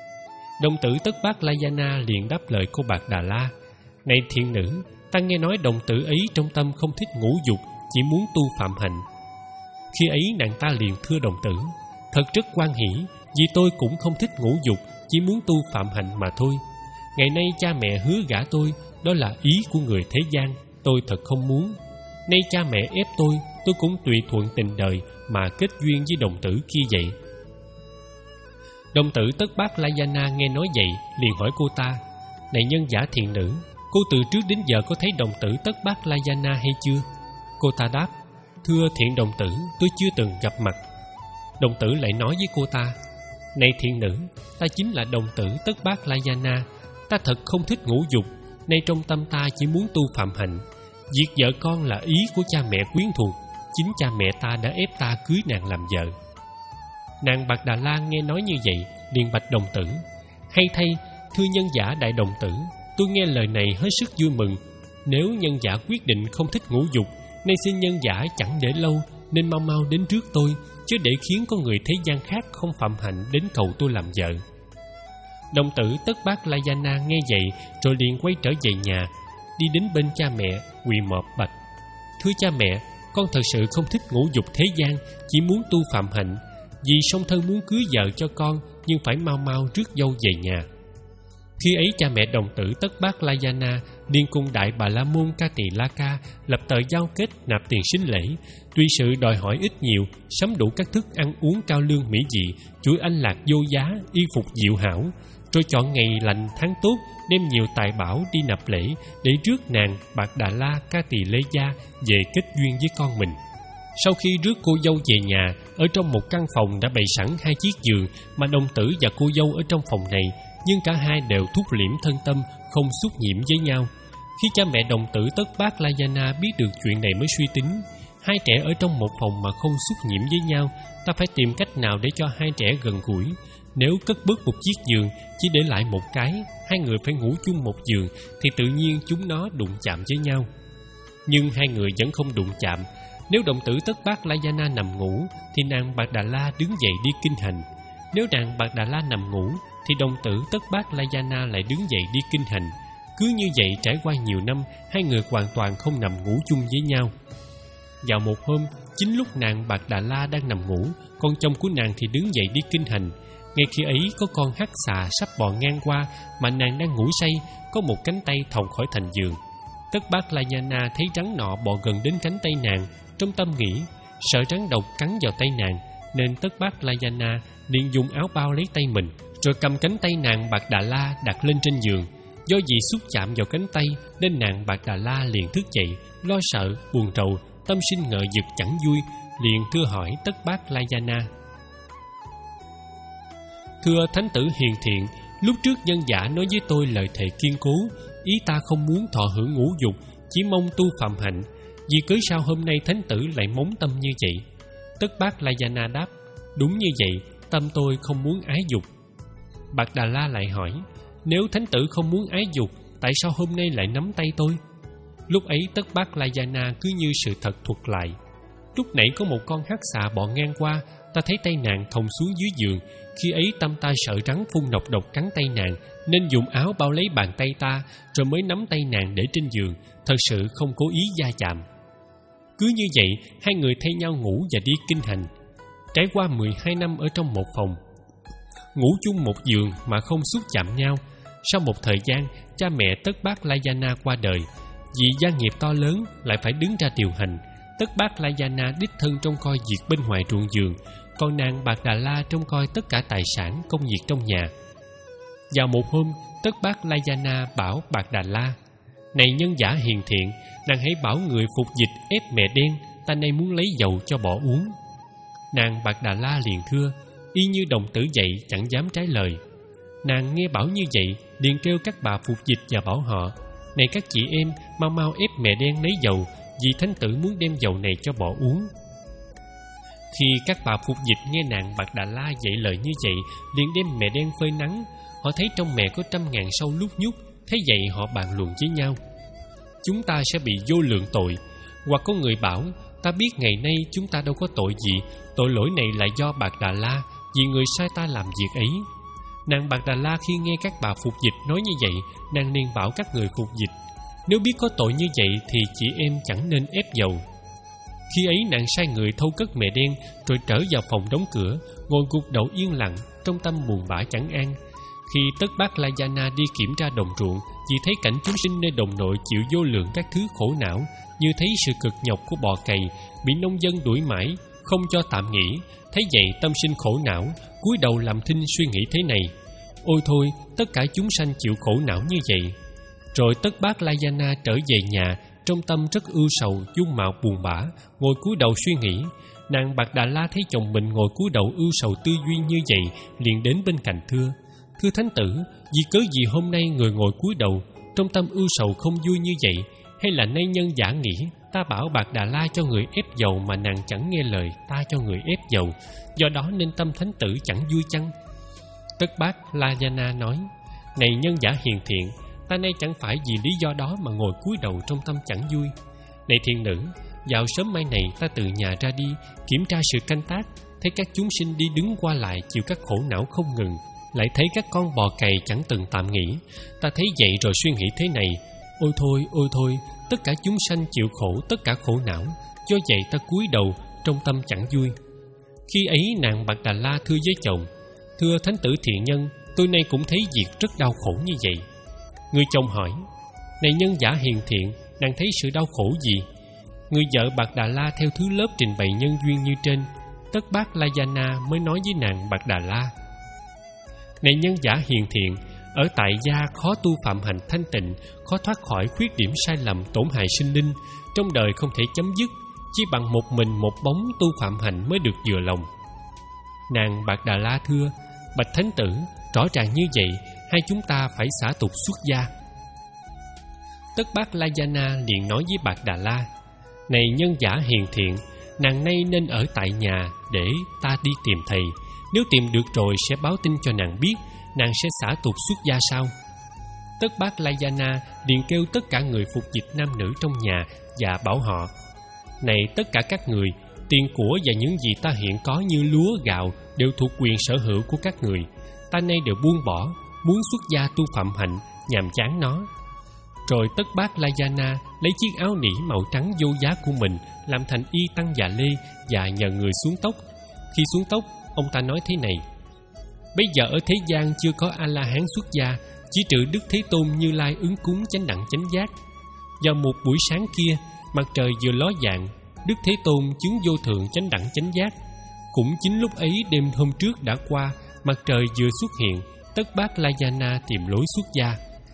Đồng tử Tất Bát Layana liền đáp lời cô Bạc Đà La: Này thiện nữ, ta nghe nói đồng tử ấy trong tâm không thích ngũ dục, chỉ muốn tu phạm hạnh. Khi ấy nàng ta liền thưa đồng tử: Thật rất hoan hỷ, vì tôi cũng không thích ngũ dục, chỉ muốn tu phạm hạnh mà thôi. Ngày nay cha mẹ hứa gả tôi, đó là ý của người thế gian, tôi thật không muốn. Nay cha mẹ ép tôi, tôi cũng tùy thuận tình đời mà kết duyên với đồng tử kia vậy. Đồng tử Tất Bát Layana nghe nói vậy, liền hỏi cô ta: Này nhân giả thiện nữ, cô từ trước đến giờ có thấy đồng tử Tất Bát Layana hay chưa? Cô ta đáp: Thưa thiện đồng tử, tôi chưa từng gặp mặt. Đồng tử lại nói với cô ta: Này thiện nữ, ta chính là đồng tử Tất Bát Layana. Ta thật không thích ngũ dục, nay trong tâm ta chỉ muốn tu phạm hạnh. Việc vợ con là ý của cha mẹ quyến thuộc, chính cha mẹ ta đã ép ta cưới nàng làm vợ. Nàng Bạc Đà La nghe nói như vậy, liền bạch đồng tử: Hay thay, thưa nhân giả đại đồng tử, tôi nghe lời này hết sức vui mừng. Nếu nhân giả quyết định không thích ngũ dục, nay xin nhân giả chẳng để lâu, nên mau mau đến trước tôi, chứ để khiến có người thế gian khác không phạm hạnh đến cầu tôi làm vợ. Đồng tử Tất Bát Layana nghe vậy, rồi liền quay trở về nhà, đi đến bên cha mẹ, quỳ mọp bạch: Thưa cha mẹ, con thật sự không thích ngũ dục thế gian, chỉ muốn tu phạm hạnh. Vì song thân muốn cưới vợ cho con, nhưng phải mau mau rước dâu về nhà. Khi ấy cha mẹ đồng tử Tất Bát Layana liền cùng đại Bà La Môn Ca Tỳ La Ca lập tờ giao kết nạp tiền sính lễ, tuy sự đòi hỏi ít nhiều, sắm đủ các thức ăn uống cao lương mỹ vị, chuỗi anh lạc vô giá, y phục diệu hảo, rồi chọn ngày lành tháng tốt, đem nhiều tài bảo đi nạp lễ để rước nàng Bạc Đà La Ca Tỳ Lê Gia về kết duyên với con mình. Sau khi rước cô dâu về nhà, ở trong một căn phòng đã bày sẵn hai chiếc giường, mà đồng tử và cô dâu ở trong phòng này, nhưng cả hai đều thúc liễm thân tâm, không xúc nhiễm với nhau. Khi cha mẹ đồng tử Tất Bát Layana biết được chuyện này mới suy tính: Hai trẻ ở trong một phòng mà không xúc nhiễm với nhau, ta phải tìm cách nào để cho hai trẻ gần gũi. Nếu cất bớt một chiếc giường, chỉ để lại một cái, hai người phải ngủ chung một giường, thì tự nhiên chúng nó đụng chạm với nhau. Nhưng hai người vẫn không đụng chạm. Nếu đồng tử Tất Bát Layana nằm ngủ, thì nàng Bạc Đà La đứng dậy đi kinh hành. Nếu nàng Bạc Đà La nằm ngủ, thì đồng tử Tất Bát Layana lại đứng dậy đi kinh hành. Cứ như vậy trải qua nhiều năm, hai người hoàn toàn không nằm ngủ chung với nhau. Vào một hôm, chính lúc nàng Bạc Đà La đang nằm ngủ, con chồng của nàng thì đứng dậy đi kinh hành. Ngay khi ấy có con hắc xà sắp bò ngang qua, mà nàng đang ngủ say, có một cánh tay thòng khỏi thành giường. Tất Bát Layana thấy rắn nọ bò gần đến cánh tay nàng, trong tâm nghĩ sợ rắn độc cắn vào tay nàng, nên Tất Bát Layana liền dùng áo bao lấy tay mình, rồi cầm cánh tay nàng Bạc Đà La đặt lên trên giường. Do vì xúc chạm vào cánh tay, nên nàng Bạc Đà La liền thức dậy, lo sợ, buồn rầu, tâm sinh ngờ vực chẳng vui, liền thưa hỏi Tất Bát Layana: Thưa thánh tử hiền thiện, lúc trước nhân giả nói với tôi lời thề kiên cố, ý ta không muốn thọ hưởng ngũ dục, chỉ mong tu phạm hạnh. Vì cớ sao hôm nay thánh tử lại móng tâm như vậy? Tất Bát Layana đáp: Đúng như vậy, tâm tôi không muốn ái dục. Bạc Đà La lại hỏi: Nếu thánh tử không muốn ái dục, tại sao hôm nay lại nắm tay tôi? Lúc ấy Tất Bát Layana cứ như sự thật thuật lại: Lúc nãy có một con hắc xà bò ngang qua, ta thấy tay nàng thòng xuống dưới giường. Khi ấy tâm ta sợ rắn phun nọc độc cắn tay nàng, nên dùng áo bao lấy bàn tay ta, rồi mới nắm tay nàng để trên giường. Thật sự không cố ý va chạm. Cứ như vậy, hai người thay nhau ngủ và đi kinh hành. Trải qua mười hai năm ở trong một phòng, ngủ chung một giường mà không xúc chạm nhau. Sau một thời gian, cha mẹ Tất Bát Layana qua đời. Vì gia nghiệp to lớn, lại phải đứng ra điều hành. Tất Bát Layana đích thân trông coi việc bên ngoài ruộng vườn, còn nàng Bạc Đà La trông coi tất cả tài sản, công việc trong nhà. Vào một hôm, Tất Bát Layana bảo Bạc Đà La: Này nhân giả hiền thiện, nàng hãy bảo người phục dịch ép mè đen, ta nay muốn lấy dầu cho bỏ uống. Nàng Bạc Đà La liền thưa, y như đồng tử dậy chẳng dám trái lời. Nàng nghe bảo như vậy, liền kêu các bà phục dịch và bảo họ: Này các chị em, mau mau ép mè đen lấy dầu, vì thánh tử muốn đem dầu này cho bỏ uống. Khi các bà phục dịch nghe nàng Bạc Đà La dạy lời như vậy, liền đem mè đen phơi nắng. Họ thấy trong mè có trăm ngàn sâu lúc nhúc, thấy vậy họ bàn luận với nhau: Chúng ta sẽ bị vô lượng tội. Hoặc có người bảo: Ta biết ngày nay chúng ta đâu có tội gì, tội lỗi này là do Bạc Đà La, vì người sai ta làm việc ấy. Nàng Bạc Đà La khi nghe các bà phục dịch nói như vậy, nàng liền bảo các người phục dịch: Nếu biết có tội như vậy thì chị em chẳng nên ép dầu. Khi ấy nàng sai người thâu cất mè đen, rồi trở vào phòng đóng cửa, ngồi gục đầu yên lặng, trong tâm buồn bã chẳng an. Khi Tất Bát Layana đi kiểm tra đồng ruộng, vì thấy cảnh chúng sinh nơi đồng nội chịu vô lượng các thứ khổ não, như thấy sự cực nhọc của bò cày, bị nông dân đuổi mãi, không cho tạm nghỉ. Thấy vậy tâm sinh khổ não, cúi đầu làm thinh suy nghĩ thế này: Ôi thôi, tất cả chúng sanh chịu khổ não như vậy. Rồi Tất Bát Layana trở về nhà, trong tâm rất ưu sầu, dung mạo buồn bã, ngồi cúi đầu suy nghĩ. Nàng Bạc Đà La thấy chồng mình ngồi cúi đầu ưu sầu tư duy như vậy, liền đến bên cạnh thưa: Thưa thánh tử, vì cớ gì hôm nay người ngồi cúi đầu, trong tâm ưu sầu không vui như vậy? Hay là nay nhân giả nghĩ ta bảo Bạc Đà La cho người ép dầu mà nàng chẳng nghe lời ta cho người ép dầu, do đó nên tâm thánh tử chẳng vui chăng? Tất Bát Layana nói: Này nhân giả hiền thiện, ta nay chẳng phải vì lý do đó mà ngồi cúi đầu trong tâm chẳng vui. Này thiên nữ, vào sớm mai này ta từ nhà ra đi, kiểm tra sự canh tác, thấy các chúng sinh đi đứng qua lại chịu các khổ não không ngừng, lại thấy các con bò cày chẳng từng tạm nghỉ. Ta thấy vậy rồi suy nghĩ thế này: Ôi thôi, ôi thôi, tất cả chúng sanh chịu khổ, tất cả khổ não, do vậy ta cúi đầu, trong tâm chẳng vui. Khi ấy nàng Bạc Đà La thưa với chồng: Thưa thánh tử thiện nhân, tôi nay cũng thấy việc rất đau khổ như vậy. Người chồng hỏi: Này nhân giả hiền thiện, nàng thấy sự đau khổ gì? Người vợ Bạc Đà La theo thứ lớp trình bày nhân duyên như trên. Tất Bát Layana mới nói với nàng Bạc Đà La: Này nhân giả hiền thiện, ở tại gia khó tu phạm hành thanh tịnh, khó thoát khỏi khuyết điểm sai lầm tổn hại sinh linh, trong đời không thể chấm dứt, chỉ bằng một mình một bóng tu phạm hành mới được vừa lòng. Nàng Bạc Đà La thưa: Bạch thánh tử, rõ ràng như vậy, hai chúng ta phải xả tục xuất gia. Tất Bát Layana liền nói với Bạc Đà La: Này nhân giả hiền thiện, nàng nay nên ở tại nhà để ta đi tìm thầy. Nếu tìm được rồi sẽ báo tin cho nàng biết, nàng sẽ xả tục xuất gia sao? Tất Bát Layana liền kêu tất cả người phục dịch nam nữ trong nhà và bảo họ: Này tất cả các người, tiền của và những gì ta hiện có như lúa, gạo đều thuộc quyền sở hữu của các người. Ta nay đều buông bỏ, muốn xuất gia tu phạm hạnh, nhàm chán nó. Rồi Tất Bát Layana lấy chiếc áo nỉ màu trắng vô giá của mình làm thành y tăng dạ lê và nhờ người xuống tóc. Khi xuống tóc, ông ta nói thế này: Bây giờ ở thế gian chưa có A-la-hán xuất gia, chỉ trừ Đức Thế Tôn Như Lai ứng cúng chánh đẳng chánh giác. Vào một buổi sáng kia, mặt trời vừa ló dạng, Đức Thế Tôn chứng vô thượng chánh đẳng chánh giác. Cũng chính lúc ấy đêm hôm trước đã qua, mặt trời vừa xuất hiện, Tất Bát Layana tìm lối xuất gia.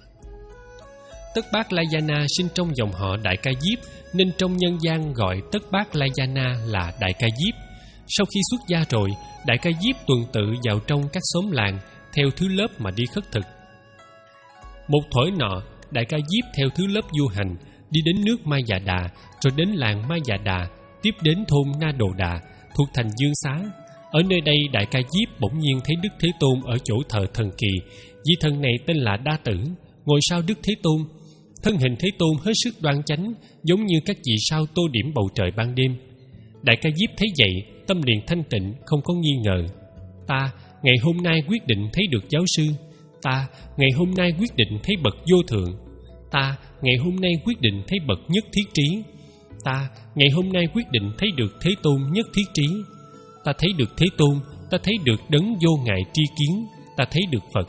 Tất Bát Layana sinh trong dòng họ Đại Ca Diếp, nên trong nhân gian gọi Tất Bát Layana là Đại Ca Diếp. Sau khi xuất gia rồi, Đại Ca Diếp tuần tự vào trong các xóm làng theo thứ lớp mà đi khất thực. Một thổi nọ, Đại Ca Diếp theo thứ lớp du hành đi đến nước Ma Già Đà, rồi đến làng Ma Già Đà, tiếp đến thôn Na Đồ Đà thuộc thành Dương Xá. Ở nơi đây, Đại Ca Diếp bỗng nhiên thấy Đức Thế Tôn ở chỗ thờ thần kỳ. Vị thần này tên là Đa Tử, ngồi sau Đức Thế Tôn. Thân hình Thế Tôn hết sức đoan chánh, giống như các vì sao tô điểm bầu trời ban đêm. Đại Ca Diếp thấy vậy, tâm liền thanh tịnh, không có nghi ngờ. Ta ngày hôm nay quyết định thấy được giáo sư. Ta ngày hôm nay quyết định thấy bậc vô thượng. Ta ngày hôm nay quyết định thấy bậc nhất thiết trí. Ta ngày hôm nay quyết định thấy được Thế Tôn nhất thiết trí. Ta thấy được Thế Tôn, ta thấy được đấng vô ngại tri kiến, ta thấy được Phật.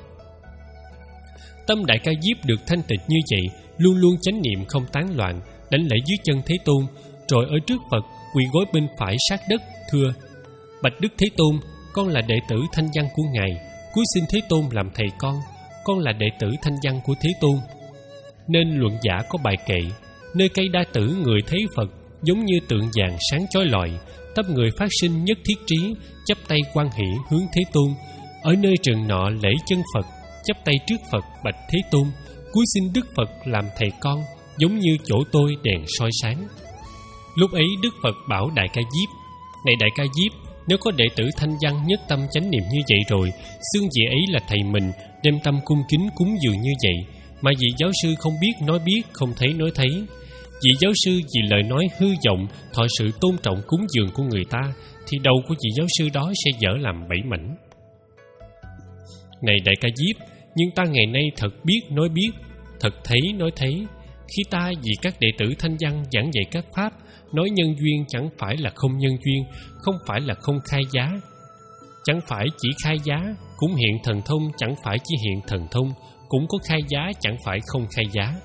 Tâm Đại Ca Diếp được thanh tịnh như vậy, luôn luôn chánh niệm không tán loạn, đảnh lễ dưới chân Thế Tôn, rồi ở trước Phật quỳ gối bên phải sát đất, thưa: Bạch Đức Thế Tôn, con là đệ tử thanh văn của Ngài, cúi xin Thế Tôn làm thầy con. Con là đệ tử thanh văn của Thế Tôn. Nên luận giả có bài kệ: Nơi cây đa tử người thấy Phật, giống như tượng vàng sáng chói lọi. Tâm người phát sinh nhất thiết trí, chắp tay hoan hỷ hướng Thế Tôn. Ở nơi rừng nọ lễ chân Phật, chắp tay trước Phật bạch Thế Tôn, cúi xin Đức Phật làm thầy con, giống như chỗ tôi đèn soi sáng. Lúc ấy Đức Phật bảo Đại Ca Diếp: Này Đại Ca Diếp, nếu có đệ tử thanh văn nhất tâm chánh niệm như vậy rồi, xưng vị ấy là thầy mình, đem tâm cung kính cúng dường như vậy, mà vị giáo sư không biết nói biết, không thấy nói thấy. Vị giáo sư vì lời nói hư vọng, thọ sự tôn trọng cúng dường của người ta, thì đầu của vị giáo sư đó sẽ dở làm bảy mảnh. Này Đại Ca Diếp, nhưng ta ngày nay thật biết nói biết, thật thấy nói thấy. Khi ta vì các đệ tử thanh văn giảng dạy các pháp, nói nhân duyên chẳng phải là không nhân duyên, không phải là không khai giá, chẳng phải chỉ khai giá, cũng hiện thần thông, chẳng phải chỉ hiện thần thông, cũng có khai giá, chẳng phải không khai giá.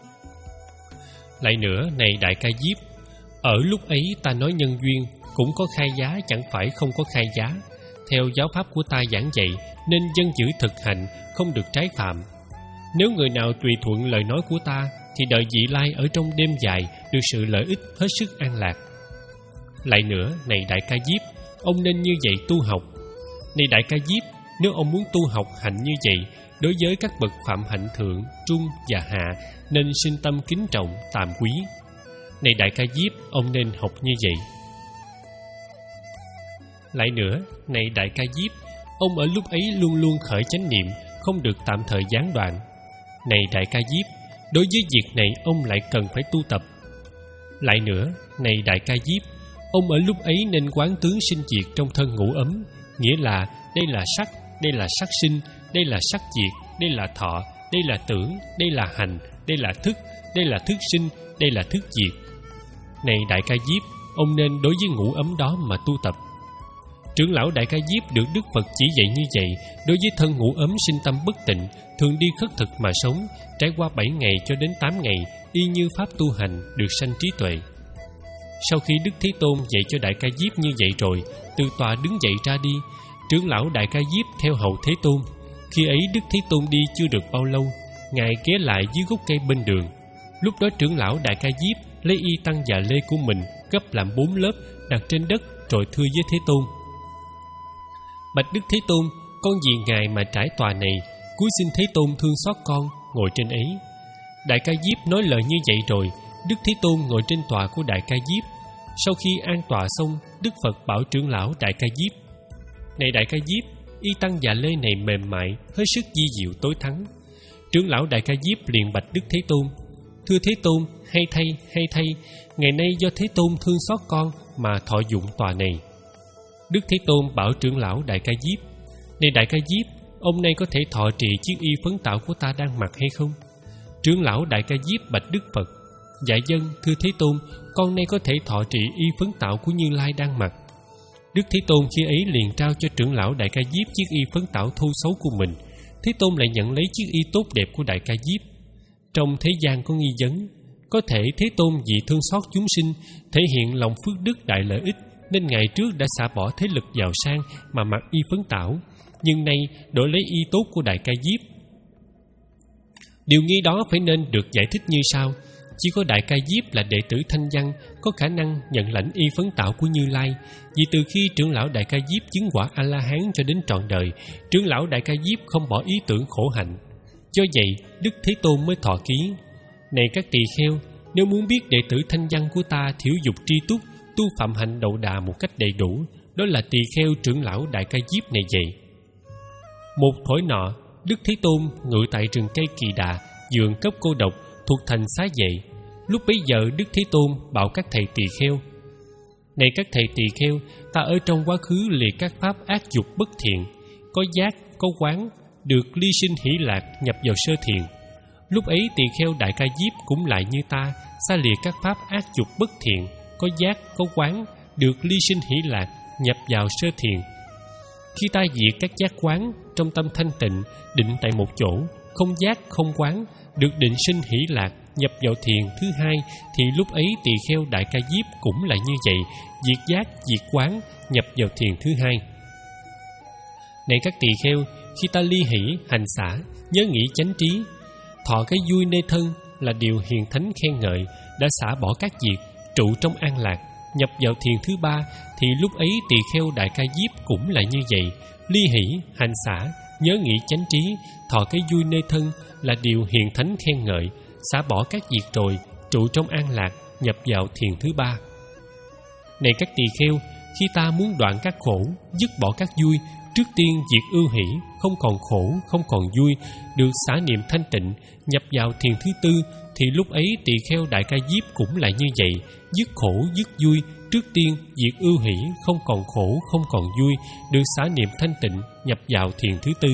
Lại nữa, này Đại Ca Diếp, ở lúc ấy ta nói nhân duyên, cũng có khai giá, chẳng phải không có khai giá. Theo giáo pháp của ta giảng dạy, nên dân giữ thực hành, không được trái phạm. Nếu người nào tùy thuận lời nói của ta, thì đợi vị lai ở trong đêm dài được sự lợi ích hết sức an lạc. Lại nữa, này Đại Ca Diếp, ông nên như vậy tu học. Này Đại Ca Diếp, nếu ông muốn tu học hạnh như vậy, đối với các bậc phạm hạnh thượng, trung và hạ, nên sinh tâm kính trọng, tàm quý. Này Đại Ca Diếp, ông nên học như vậy. Lại nữa, này Đại Ca Diếp, ông ở lúc ấy luôn luôn khởi chánh niệm, không được tạm thời gián đoạn. Này Đại Ca Diếp, đối với việc này ông lại cần phải tu tập. Lại nữa, này Đại Ca Diếp, ông ở lúc ấy nên quán tướng sinh diệt trong thân ngũ ấm, nghĩa là đây là sắc, đây là sắc sinh, đây là sắc diệt, đây là thọ, đây là tưởng, đây là hành, đây là thức, đây là thức sinh, đây là thức diệt. Này Đại Ca Diếp, ông nên đối với ngũ ấm đó mà tu tập. Trưởng lão Đại Ca Diếp được Đức Phật chỉ dạy như vậy, đối với thân ngũ ấm sinh tâm bất tịnh, thường đi khất thực mà sống, trải qua bảy ngày cho đến tám ngày, y như pháp tu hành, được sanh trí tuệ. Sau khi Đức Thế Tôn dạy cho Đại Ca Diếp như vậy rồi, từ tòa đứng dậy ra đi. Trưởng lão Đại Ca Diếp theo hầu Thế Tôn. Khi ấy Đức Thế Tôn đi chưa được bao lâu, Ngài ghé lại dưới gốc cây bên đường. Lúc đó trưởng lão Đại Ca Diếp lấy y tăng dạ lê của mình gấp làm bốn lớp, đặt trên đất, rồi thưa với Thế Tôn: Bạch Đức Thế Tôn, con vì Ngài mà trải tòa này, cúi xin Thế Tôn thương xót con, ngồi trên ấy. Đại Ca Diếp nói lời như vậy rồi, Đức Thế Tôn ngồi trên tọa của Đại Ca Diếp. Sau khi an tọa xong, Đức Phật bảo trưởng lão Đại Ca Diếp: Này Đại Ca Diếp, y tăng già lê này mềm mại, hết sức di diệu tối thắng. Trưởng lão Đại Ca Diếp liền bạch Đức Thế Tôn: Thưa Thế Tôn, hay thay, hay thay, ngày nay do Thế Tôn thương xót con mà thọ dụng tòa này. Đức Thế Tôn bảo trưởng lão Đại Ca Diếp: Này Đại Ca Diếp, ông nay có thể thọ trì chiếc y phấn tảo của ta đang mặc hay không? Trưởng lão Đại Ca Diếp bạch Đức Phật: Dạ dân, thưa Thế Tôn, con nay có thể thọ trì y phấn tảo của Như Lai đang mặc. Đức Thế Tôn khi ấy liền trao cho trưởng lão Đại Ca Diếp chiếc y phấn tảo thô xấu của mình. Thế Tôn lại nhận lấy chiếc y tốt đẹp của Đại Ca Diếp. Trong thế gian có nghi vấn, có thể Thế Tôn vì thương xót chúng sinh, thể hiện lòng phước đức đại lợi ích, nên ngày trước đã xả bỏ thế lực giàu sang mà mặc y phấn tảo, nhưng nay đổi lấy y tốt của Đại Ca Diếp. Điều nghi đó phải nên được giải thích như sau: chỉ có Đại Ca Diếp là đệ tử thanh văn, có khả năng nhận lãnh y phấn tảo của Như Lai. Vì từ khi trưởng lão Đại Ca Diếp chứng quả A-la-hán cho đến trọn đời, trưởng lão Đại Ca Diếp không bỏ ý tưởng khổ hạnh. Do vậy, Đức Thế Tôn mới thọ ký: Này các tỳ kheo, nếu muốn biết đệ tử thanh văn của ta thiểu dục tri túc, tu phạm hạnh đậu đà một cách đầy đủ, đó là tỳ kheo trưởng lão Đại Ca Diếp này vậy. Một thổi nọ, Đức Thế Tôn ngự tại rừng cây Kỳ Đà, vườn cấp cô độc thuộc thành Xá Vệ. Lúc bấy giờ Đức Thế Tôn bảo các thầy tỳ kheo: Này các thầy tỳ kheo, ta ở trong quá khứ liệt các pháp ác dục bất thiện, có giác, có quán, được ly sinh hỷ lạc nhập vào sơ thiền. Lúc ấy tỳ kheo Đại Ca Diếp cũng lại như ta, xa lìa các pháp ác dục bất thiện, có giác, có quán, được ly sinh hỷ lạc nhập vào sơ thiền. Khi ta diệt các giác quán, trong tâm thanh tịnh, định tại một chỗ, không giác, không quán, được định sinh hỷ lạc nhập vào thiền thứ hai, thì lúc ấy tỳ kheo Đại Ca Diếp cũng là như vậy, diệt giác, diệt quán, nhập vào thiền thứ hai. Này các tỳ kheo, khi ta ly hỷ, hành xả, nhớ nghĩ chánh trí, thọ cái vui nơi thân là điều hiền thánh khen ngợi, đã xả bỏ các việc, trụ trong an lạc, nhập vào thiền thứ ba, thì lúc ấy tỳ kheo Đại Ca Diếp cũng là như vậy, ly hỷ, hành xả, nhớ nghĩ chánh trí, thọ cái vui nơi thân là điều hiền thánh khen ngợi, xả bỏ các việc rồi, trụ trong an lạc, nhập vào thiền thứ ba. Này các tỳ kheo, khi ta muốn đoạn các khổ, dứt bỏ các vui, trước tiên diệt ưu hỷ, không còn khổ, không còn vui, được xả niệm thanh tịnh, nhập vào thiền thứ tư, thì lúc ấy tỳ kheo Đại Ca Diếp cũng là như vậy, dứt khổ, dứt vui, trước tiên diệt ưu hỷ, không còn khổ, không còn vui, được xả niệm thanh tịnh, nhập vào thiền thứ tư.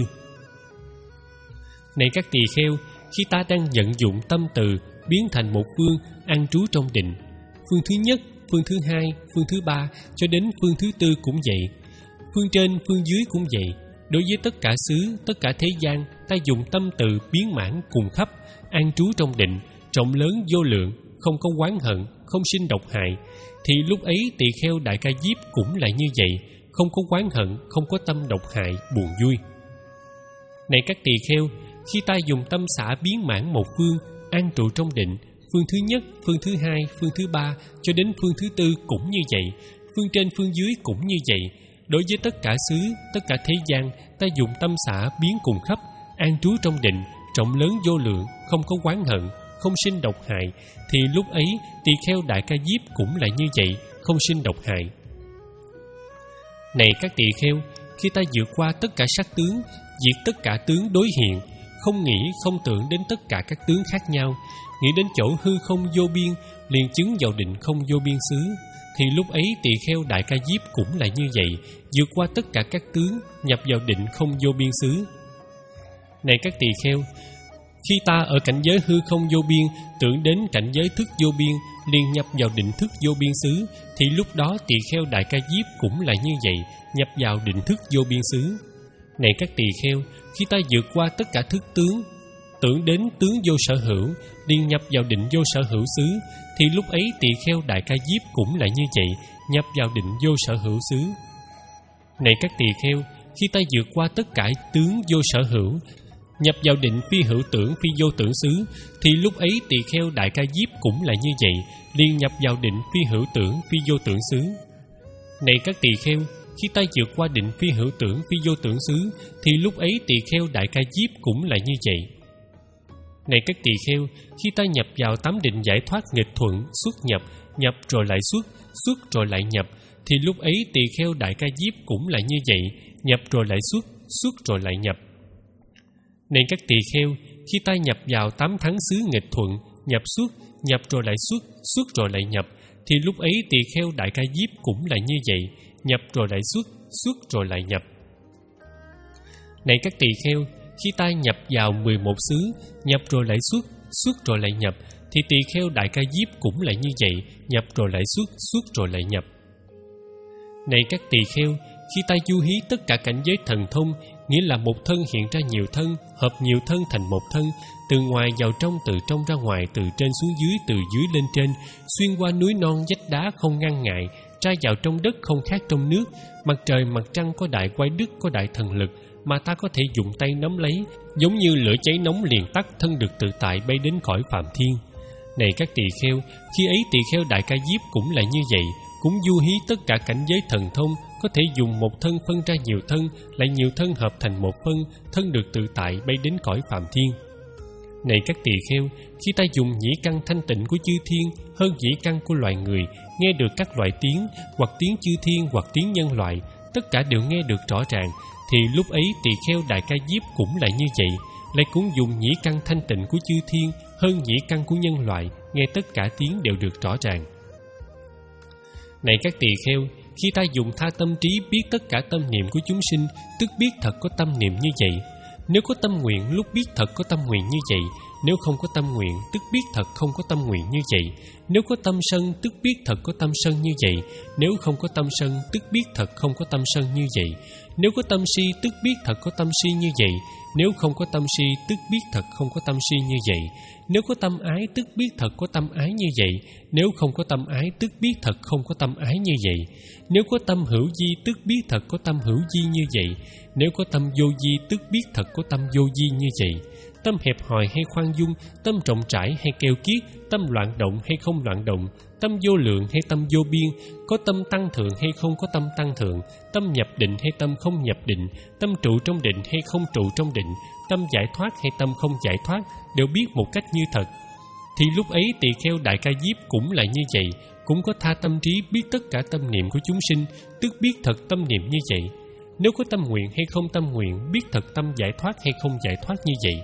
Này các tỳ kheo, khi ta đang vận dụng tâm từ, biến thành một phương, an trú trong định, phương thứ nhất, phương thứ hai, phương thứ ba, cho đến phương thứ tư cũng vậy, phương trên, phương dưới cũng vậy. Đối với tất cả xứ, tất cả thế gian, ta dùng tâm từ biến mãn cùng khắp, an trú trong định, rộng lớn vô lượng, không có oán hận, không sinh độc hại, thì lúc ấy tỳ kheo Đại Ca Diếp cũng là như vậy, không có oán hận, không có tâm độc hại, buồn vui. Này các tỳ kheo, khi ta dùng tâm xả biến mãn một phương, an trụ trong định, phương thứ nhất, phương thứ hai, phương thứ ba, cho đến phương thứ tư cũng như vậy, phương trên, phương dưới cũng như vậy. Đối với tất cả xứ, tất cả thế gian, ta dùng tâm xả biến cùng khắp, an trú trong định, rộng lớn vô lượng, không có oán hận, không sinh độc hại, thì lúc ấy tỳ kheo Đại Ca Diếp cũng là như vậy, không sinh độc hại. Này các tỳ kheo, khi ta vượt qua tất cả sắc tướng, diệt tất cả tướng đối hiện, không nghĩ, không tưởng đến tất cả các tướng khác nhau, nghĩ đến chỗ hư không vô biên, liền chứng vào định không vô biên xứ, thì lúc ấy tỳ kheo Đại Ca Diếp cũng là như vậy, vượt qua tất cả các tướng, nhập vào định không vô biên xứ. Này các tỳ kheo, khi ta ở cảnh giới hư không vô biên, tưởng đến cảnh giới thức vô biên, liền nhập vào định thức vô biên xứ, thì lúc đó tỳ kheo Đại Ca Diếp cũng là như vậy, nhập vào định thức vô biên xứ. Này các tỳ kheo, khi ta vượt qua tất cả thức tướng, tưởng đến tướng vô sở hữu, liền nhập vào định vô sở hữu xứ, thì lúc ấy tỳ kheo Đại Ca Diếp cũng là như vậy, nhập vào định vô sở hữu xứ. Này các tỳ kheo, khi ta vượt qua tất cả tướng vô sở hữu, nhập vào định phi hữu tưởng phi vô tưởng xứ, thì lúc ấy tỳ kheo Đại Ca Diếp cũng là như vậy, liền nhập vào định phi hữu tưởng phi vô tưởng xứ. Này các tỳ kheo, khi ta vượt qua định phi hữu tưởng phi vô tưởng xứ, thì lúc ấy tỳ kheo Đại Ca Diếp cũng là như vậy. Này các tỳ kheo, khi ta nhập vào tám định giải thoát nghịch thuận, xuất nhập, nhập rồi lại xuất, xuất rồi lại nhập, thì lúc ấy tỳ kheo Đại Ca Diếp cũng là như vậy, nhập rồi lại xuất, xuất rồi lại nhập. Này các tỳ kheo, khi ta nhập vào tám thắng xứ nghịch thuận, nhập xuất, nhập rồi lại xuất, xuất rồi lại nhập, thì lúc ấy tỳ kheo Đại Ca Diếp cũng là như vậy, nhập rồi lại xuất, xuất rồi lại nhập. Này các tỳ kheo, khi ta nhập vào mười một xứ, nhập rồi lại xuất, xuất rồi lại nhập, thì tỳ kheo Đại Ca Diếp cũng là như vậy, nhập rồi lại xuất, xuất rồi lại nhập. Này các tỳ kheo, khi ta du hí tất cả cảnh giới thần thông, nghĩa là một thân hiện ra nhiều thân, hợp nhiều thân thành một thân, từ ngoài vào trong, từ trong ra ngoài, từ trên xuống dưới, từ dưới lên trên, xuyên qua núi non vách đá không ngăn ngại, ra vào trong đất không khác trong nước, mặt trời mặt trăng có đại quái đức, có đại thần lực mà ta có thể dùng tay nắm lấy, giống như lửa cháy nóng liền tắt, thân được tự tại bay đến cõi Phạm Thiên. Này các tỳ kheo, khi ấy tỳ kheo Đại Ca Diếp cũng là như vậy, cũng du hí tất cả cảnh giới thần thông, có thể dùng một thân phân ra nhiều thân, lại nhiều thân hợp thành một phân, thân được tự tại bay đến cõi Phạm Thiên. Này các tỳ kheo, khi ta dùng nhĩ căn thanh tịnh của chư thiên hơn nhĩ căn của loài người, nghe được các loại tiếng, hoặc tiếng chư thiên hoặc tiếng nhân loại, tất cả đều nghe được rõ ràng, thì lúc ấy tỳ kheo Đại Ca Diếp cũng là như vậy, lại cũng dùng nhĩ căn thanh tịnh của chư thiên hơn nhĩ căn của nhân loại, nghe tất cả tiếng đều được rõ ràng. Này các tỳ kheo, khi ta dùng tha tâm trí biết tất cả tâm niệm của chúng sinh, tức biết thật có tâm niệm như vậy. Nếu có tâm nguyện, lúc biết thật có tâm nguyện như vậy. Nếu không có tâm nguyện, tức biết thật không có tâm nguyện như vậy. Nếu có tâm sân, tức biết thật có tâm sân như vậy. Nếu không có tâm sân, tức biết thật không có tâm sân như vậy. Nếu có tâm si, tức biết thật có tâm si như vậy. Nếu không có tâm si, tức biết thật không có tâm si như vậy. Nếu có tâm ái, tức biết thật có tâm ái như vậy. Nếu không có tâm ái, tức biết thật không có tâm ái như vậy. Nếu có tâm hữu di, tức biết thật có tâm hữu di như vậy. Nếu có tâm vô di, tức biết thật có tâm vô di như vậy. Tâm hẹp hòi hay khoan dung, tâm rộng trải hay keo kiết, tâm loạn động hay không loạn động, tâm vô lượng hay tâm vô biên, có tâm tăng thượng hay không có tâm tăng thượng, tâm nhập định hay tâm không nhập định, tâm trụ trong định hay không trụ trong định, tâm giải thoát hay tâm không giải thoát, đều biết một cách như thật. Thì lúc ấy tỳ kheo Đại Ca Diếp cũng là như vậy, cũng có tha tâm trí biết tất cả tâm niệm của chúng sinh, tức biết thật tâm niệm như vậy. Nếu có tâm nguyện hay không tâm nguyện, biết thật tâm giải thoát hay không giải thoát như vậy.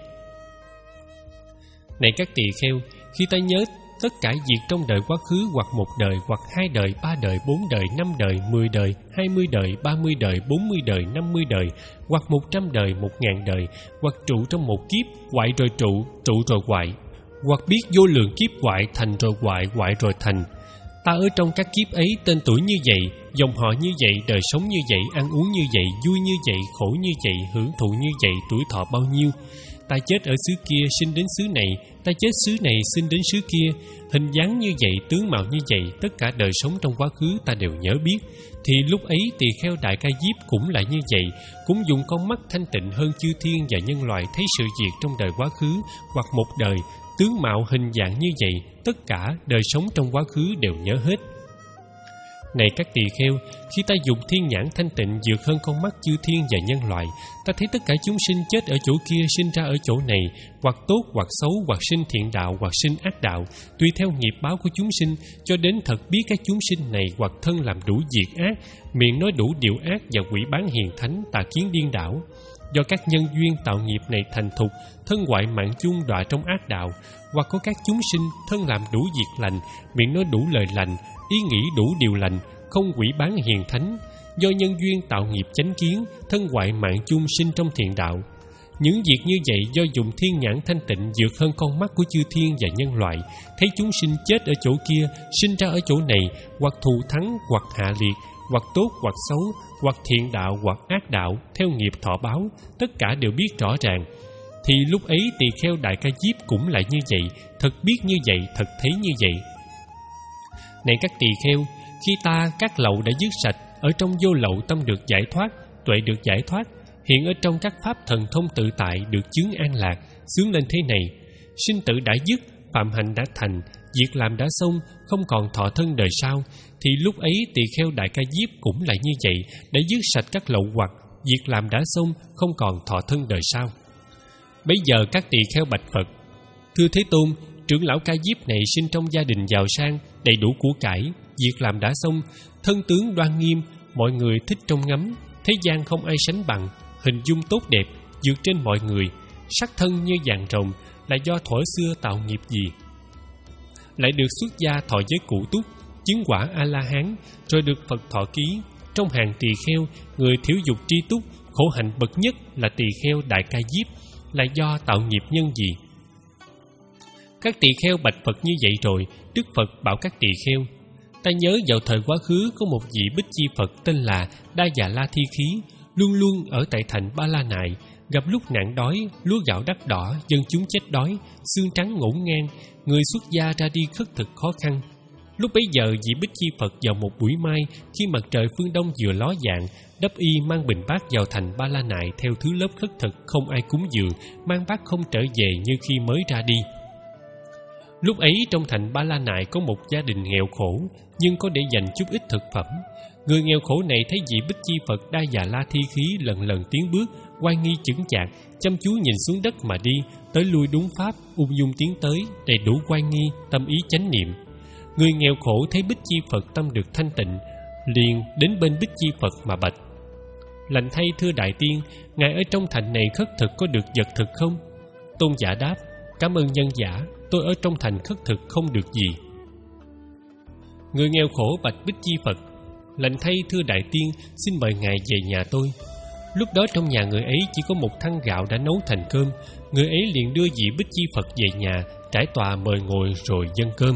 Này các tỳ kheo, khi ta nhớ tất cả việc trong đời quá khứ, hoặc một đời, hoặc hai đời, ba đời, bốn đời, năm đời, mười đời, hai mươi đời, ba mươi đời, bốn mươi đời, năm mươi đời, hoặc một trăm đời, một ngàn đời, hoặc trụ trong một kiếp, hoại rồi trụ, trụ rồi hoại, hoặc biết vô lượng kiếp hoại, thành rồi hoại, hoại rồi thành. Ta ở trong các kiếp ấy tên tuổi như vậy, dòng họ như vậy, đời sống như vậy, ăn uống như vậy, vui như vậy, khổ như vậy, hưởng thụ như vậy, tuổi thọ bao nhiêu. Ta chết ở xứ kia, sinh đến xứ này, ta chết xứ này, sinh đến xứ kia, hình dáng như vậy, tướng mạo như vậy, tất cả đời sống trong quá khứ ta đều nhớ biết. Thì lúc ấy tỳ kheo Đại Ca Diếp cũng là như vậy, cũng dùng con mắt thanh tịnh hơn chư thiên và nhân loại thấy sự việc trong đời quá khứ, hoặc một đời, tướng mạo hình dạng như vậy, tất cả đời sống trong quá khứ đều nhớ hết. Này các tỳ kheo, khi ta dùng thiên nhãn thanh tịnh vượt hơn con mắt chư thiên và nhân loại, ta thấy tất cả chúng sinh chết ở chỗ kia, sinh ra ở chỗ này, hoặc tốt hoặc xấu, hoặc sinh thiện đạo hoặc sinh ác đạo, tùy theo nghiệp báo của chúng sinh, cho đến thật biết các chúng sinh này hoặc thân làm đủ việc ác, miệng nói đủ điều ác và quỷ bán hiền thánh, tà kiến điên đảo. Do các nhân duyên tạo nghiệp này thành thục, thân hoại mạng chung đọa trong ác đạo, hoặc có các chúng sinh thân làm đủ việc lành, miệng nói đủ lời lành, ý nghĩ đủ điều lành, không quỷ bán hiền thánh. Do nhân duyên tạo nghiệp chánh kiến, thân hoại mạng chung sinh trong thiện đạo. Những việc như vậy do dùng thiên nhãn thanh tịnh vượt hơn con mắt của chư thiên và nhân loại, thấy chúng sinh chết ở chỗ kia, sinh ra ở chỗ này, hoặc thù thắng, hoặc hạ liệt, hoặc tốt hoặc xấu, hoặc thiện đạo hoặc ác đạo, theo nghiệp thọ báo, tất cả đều biết rõ ràng. Thì lúc ấy tỳ kheo Đại Ca Diếp cũng lại như vậy, thật biết như vậy, thật thấy như vậy. Này các tỳ kheo, khi ta các lậu đã dứt sạch, ở trong vô lậu tâm được giải thoát, tuệ được giải thoát, hiện ở trong các pháp thần thông tự tại được chứng an lạc, sướng lên thế này: sinh tử đã dứt, phạm hạnh đã thành, việc làm đã xong, không còn thọ thân đời sau. Thì lúc ấy tỳ kheo Đại Ca Diếp cũng lại như vậy, đã dứt sạch các lậu hoặc, việc làm đã xong, không còn thọ thân đời sau. Bây giờ các tỳ kheo bạch Phật: Thưa Thế Tôn, trưởng lão Ca Diếp này sinh trong gia đình giàu sang, đầy đủ của cải, việc làm đã xong, thân tướng đoan nghiêm, mọi người thích trông ngắm, thế gian không ai sánh bằng, hình dung tốt đẹp, vượt trên mọi người, sắc thân như vàng rồng, là do thuở xưa tạo nghiệp gì? Lại được xuất gia thọ giới cụ túc, chứng quả A-la-hán, rồi được Phật thọ ký. Trong hàng tỳ kheo, người thiếu dục tri túc, khổ hạnh bậc nhất là tỳ kheo Đại Ca Diếp, là do tạo nghiệp nhân gì? Các tỳ kheo bạch Phật như vậy rồi, Đức Phật bảo các tỳ kheo: ta nhớ vào thời quá khứ có một vị Bích Chi Phật tên là Đa Già La Thi Khí, luôn luôn ở tại thành Ba La Nại. Gặp lúc nạn đói, lúa gạo đắt đỏ, dân chúng chết đói, xương trắng ngổn ngang, người xuất gia ra đi khất thực khó khăn. Lúc bấy giờ vị Bích Chi Phật vào một buổi mai, khi mặt trời phương đông vừa ló dạng, đắp y mang bình bát vào thành Ba La Nại theo thứ lớp khất thực không ai cúng dường, mang bát không trở về như khi mới ra đi. Lúc ấy trong thành Ba La Nại có một gia đình nghèo khổ, nhưng có để dành chút ít thực phẩm. Người nghèo khổ này thấy vị Bích Chi Phật Đa Già La Thi Khí lần lần tiến bước, oai nghi chững chạc, chăm chú nhìn xuống đất mà đi, tới lui đúng pháp, ung dung tiến tới, đầy đủ oai nghi, tâm ý chánh niệm. Người nghèo khổ thấy Bích Chi Phật tâm được thanh tịnh, liền đến bên Bích Chi Phật mà bạch: lành thay thưa đại tiên, ngài ở trong thành này khất thực có được vật thực không? Tôn giả đáp: cảm ơn nhân giả, tôi ở trong thành khất thực không được gì. Người nghèo khổ bạch Bích Chi Phật: lành thay thưa đại tiên, xin mời ngài về nhà tôi. Lúc đó trong nhà người ấy chỉ có một thăn gạo đã nấu thành cơm. Người ấy liền đưa vị Bích Chi Phật về nhà, trải tòa mời ngồi rồi dâng cơm.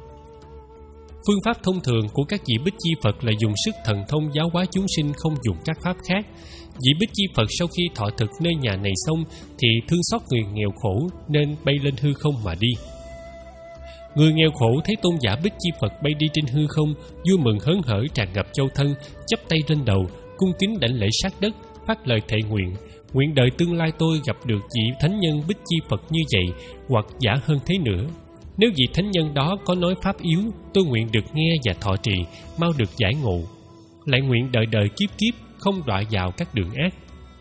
Phương pháp thông thường của các vị Bích Chi Phật là dùng sức thần thông giáo hóa chúng sinh, không dùng các pháp khác. Vị Bích Chi Phật sau khi thọ thực nơi nhà này xong thì thương xót người nghèo khổ nên bay lên hư không mà đi. Người nghèo khổ thấy tôn giả Bích Chi Phật bay đi trên hư không, vui mừng hớn hở tràn ngập châu thân, chắp tay lên đầu, cung kính đảnh lễ sát đất, phát lời thệ nguyện: nguyện đời tương lai tôi gặp được vị thánh nhân Bích Chi Phật như vậy, hoặc giả hơn thế nữa. Nếu vị thánh nhân đó có nói pháp yếu, tôi nguyện được nghe và thọ trì, mau được giải ngộ. Lại nguyện đời đời kiếp kiếp không đọa vào các đường ác.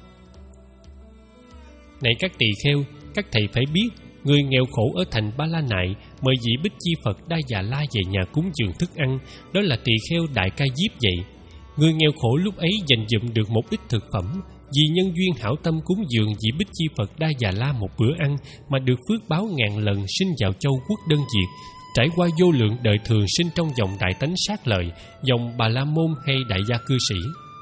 Này các tỳ kheo, các thầy phải biết, người nghèo khổ ở thành Ba La Nại mời vị Bích Chi Phật Đa Già La về nhà cúng dường thức ăn, đó là tỳ kheo Đại Ca Diếp vậy. Người nghèo khổ lúc ấy dành dụm được một ít thực phẩm, vì nhân duyên hảo tâm cúng dường vị Bích Chi Phật Đa Già La một bữa ăn mà được phước báo ngàn lần sinh vào châu quốc đơn diệt, trải qua vô lượng đời thường sinh trong dòng đại tánh sát lợi, dòng Bà La Môn hay đại gia cư sĩ.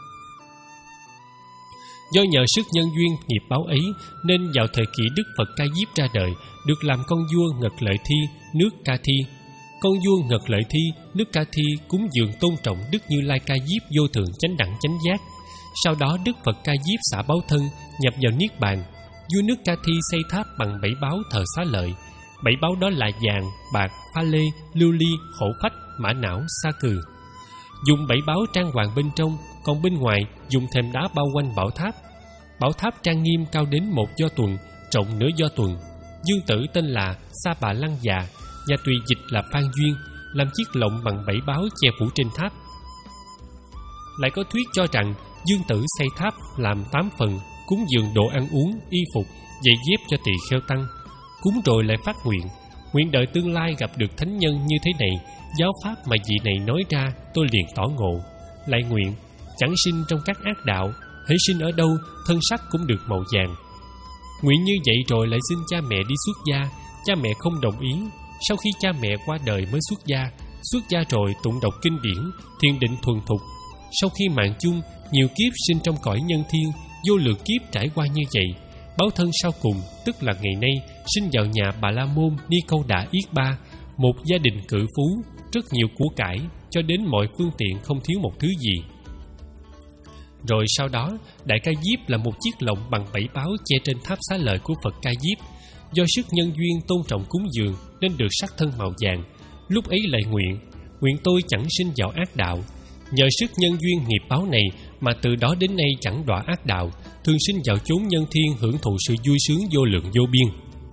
Do nhờ sức nhân duyên nghiệp báo ấy nên vào thời kỳ Đức Phật Ca Diếp ra đời, được làm con vua Ngật Lợi Thi, nước Ca Thi. Con vua Ngật Lợi Thi, nước Ca Thi cúng dường tôn trọng Đức Như Lai Ca Diếp vô thượng chánh đẳng chánh giác. Sau đó Đức Phật Ca Diếp xả báo thân, nhập vào niết bàn. Vua nước Ca Thi xây tháp bằng bảy báu thờ xá lợi. Bảy báu đó là vàng, bạc, pha lê, lưu ly, hổ phách, mã não, sa cừ. Dùng bảy báu trang hoàng bên trong, còn bên ngoài dùng thềm đá bao quanh bảo tháp. Bảo tháp trang nghiêm cao đến một do tuần, rộng nửa do tuần. Dương tử tên là Sa Bà Lăng Già, nhà tùy dịch là Phan Duyên, làm chiếc lọng bằng bảy báu che phủ trên tháp. Lại có thuyết cho rằng Dương tử xây tháp làm tám phần, cúng dường đồ ăn uống, y phục, giày dép cho tỳ kheo tăng. Cúng rồi lại phát nguyện: nguyện đời tương lai gặp được thánh nhân như thế này, giáo pháp mà vị này nói ra tôi liền tỏ ngộ. Lại nguyện chẳng sinh trong các ác đạo, hễ sinh ở đâu thân sắc cũng được màu vàng. Nguyện như vậy rồi lại xin cha mẹ đi xuất gia. Cha mẹ không đồng ý. Sau khi cha mẹ qua đời mới xuất gia. Xuất gia rồi tụng đọc kinh điển, thiền định thuần thục. Sau khi mạng chung, nhiều kiếp sinh trong cõi nhân thiên, vô lượng kiếp trải qua như vậy. Báo thân sau cùng, tức là ngày nay, sinh vào nhà Bà La Môn Ni Câu Đà Yết Ba, một gia đình cự phú, rất nhiều của cải, cho đến mọi phương tiện không thiếu một thứ gì. Rồi sau đó, Đại Ca Diếp là một chiếc lọng bằng bảy báu che trên tháp xá lợi của Phật Ca Diếp. Do sức nhân duyên tôn trọng cúng dường nên được sắc thân màu vàng. Lúc ấy lại nguyện: nguyện tôi chẳng sinh vào ác đạo. Nhờ sức nhân duyên nghiệp báo này mà từ đó đến nay chẳng đọa ác đạo, thường sinh vào chốn nhân thiên hưởng thụ sự vui sướng vô lượng vô biên.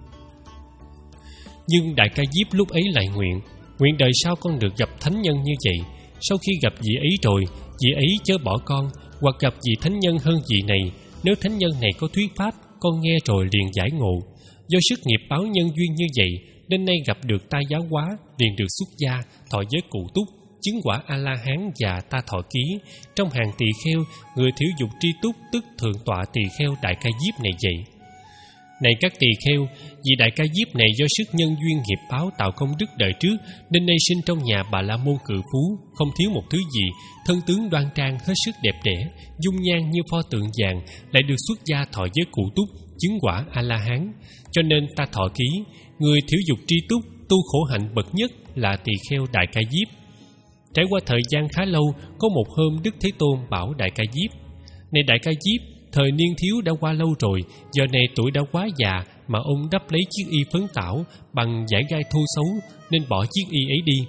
Nhưng Đại Ca Diếp lúc ấy lại nguyện: nguyện đời sau con được gặp thánh nhân như vậy. Sau khi gặp vị ấy rồi, vị ấy chớ bỏ con, hoặc gặp vị thánh nhân hơn vị này. Nếu thánh nhân này có thuyết pháp, con nghe rồi liền giải ngộ. Do sức nghiệp báo nhân duyên như vậy, nên nay gặp được Ta Giáo Hóa, liền được xuất gia, thọ giới cụ túc, chứng quả A-la-hán và Ta Thọ Ký. Trong hàng tỳ kheo, người thiểu dục tri túc tức thượng tọa tỳ kheo Đại Ca Diếp này vậy. Này các tỳ kheo, vì Đại Ca Diếp này do sức nhân duyên nghiệp báo tạo công đức đời trước, nên nay sinh trong nhà Bà La Môn cự phú, không thiếu một thứ gì, thân tướng đoan trang hết sức đẹp đẽ, dung nhan như pho tượng vàng, lại được xuất gia thọ giới cụ túc, chứng quả A-la-hán. Cho nên Ta Thọ Ký, người thiểu dục tri túc, tu khổ hạnh bậc nhất là tỳ kheo Đại Ca Diếp. Trải qua thời gian khá lâu, có một hôm Đức Thế Tôn bảo Đại Ca Diếp: Này Đại Ca Diếp, thời niên thiếu đã qua lâu rồi, giờ này tuổi đã quá già, mà ông đắp lấy chiếc y phấn tảo bằng vải gai thô xấu, nên bỏ chiếc y ấy đi.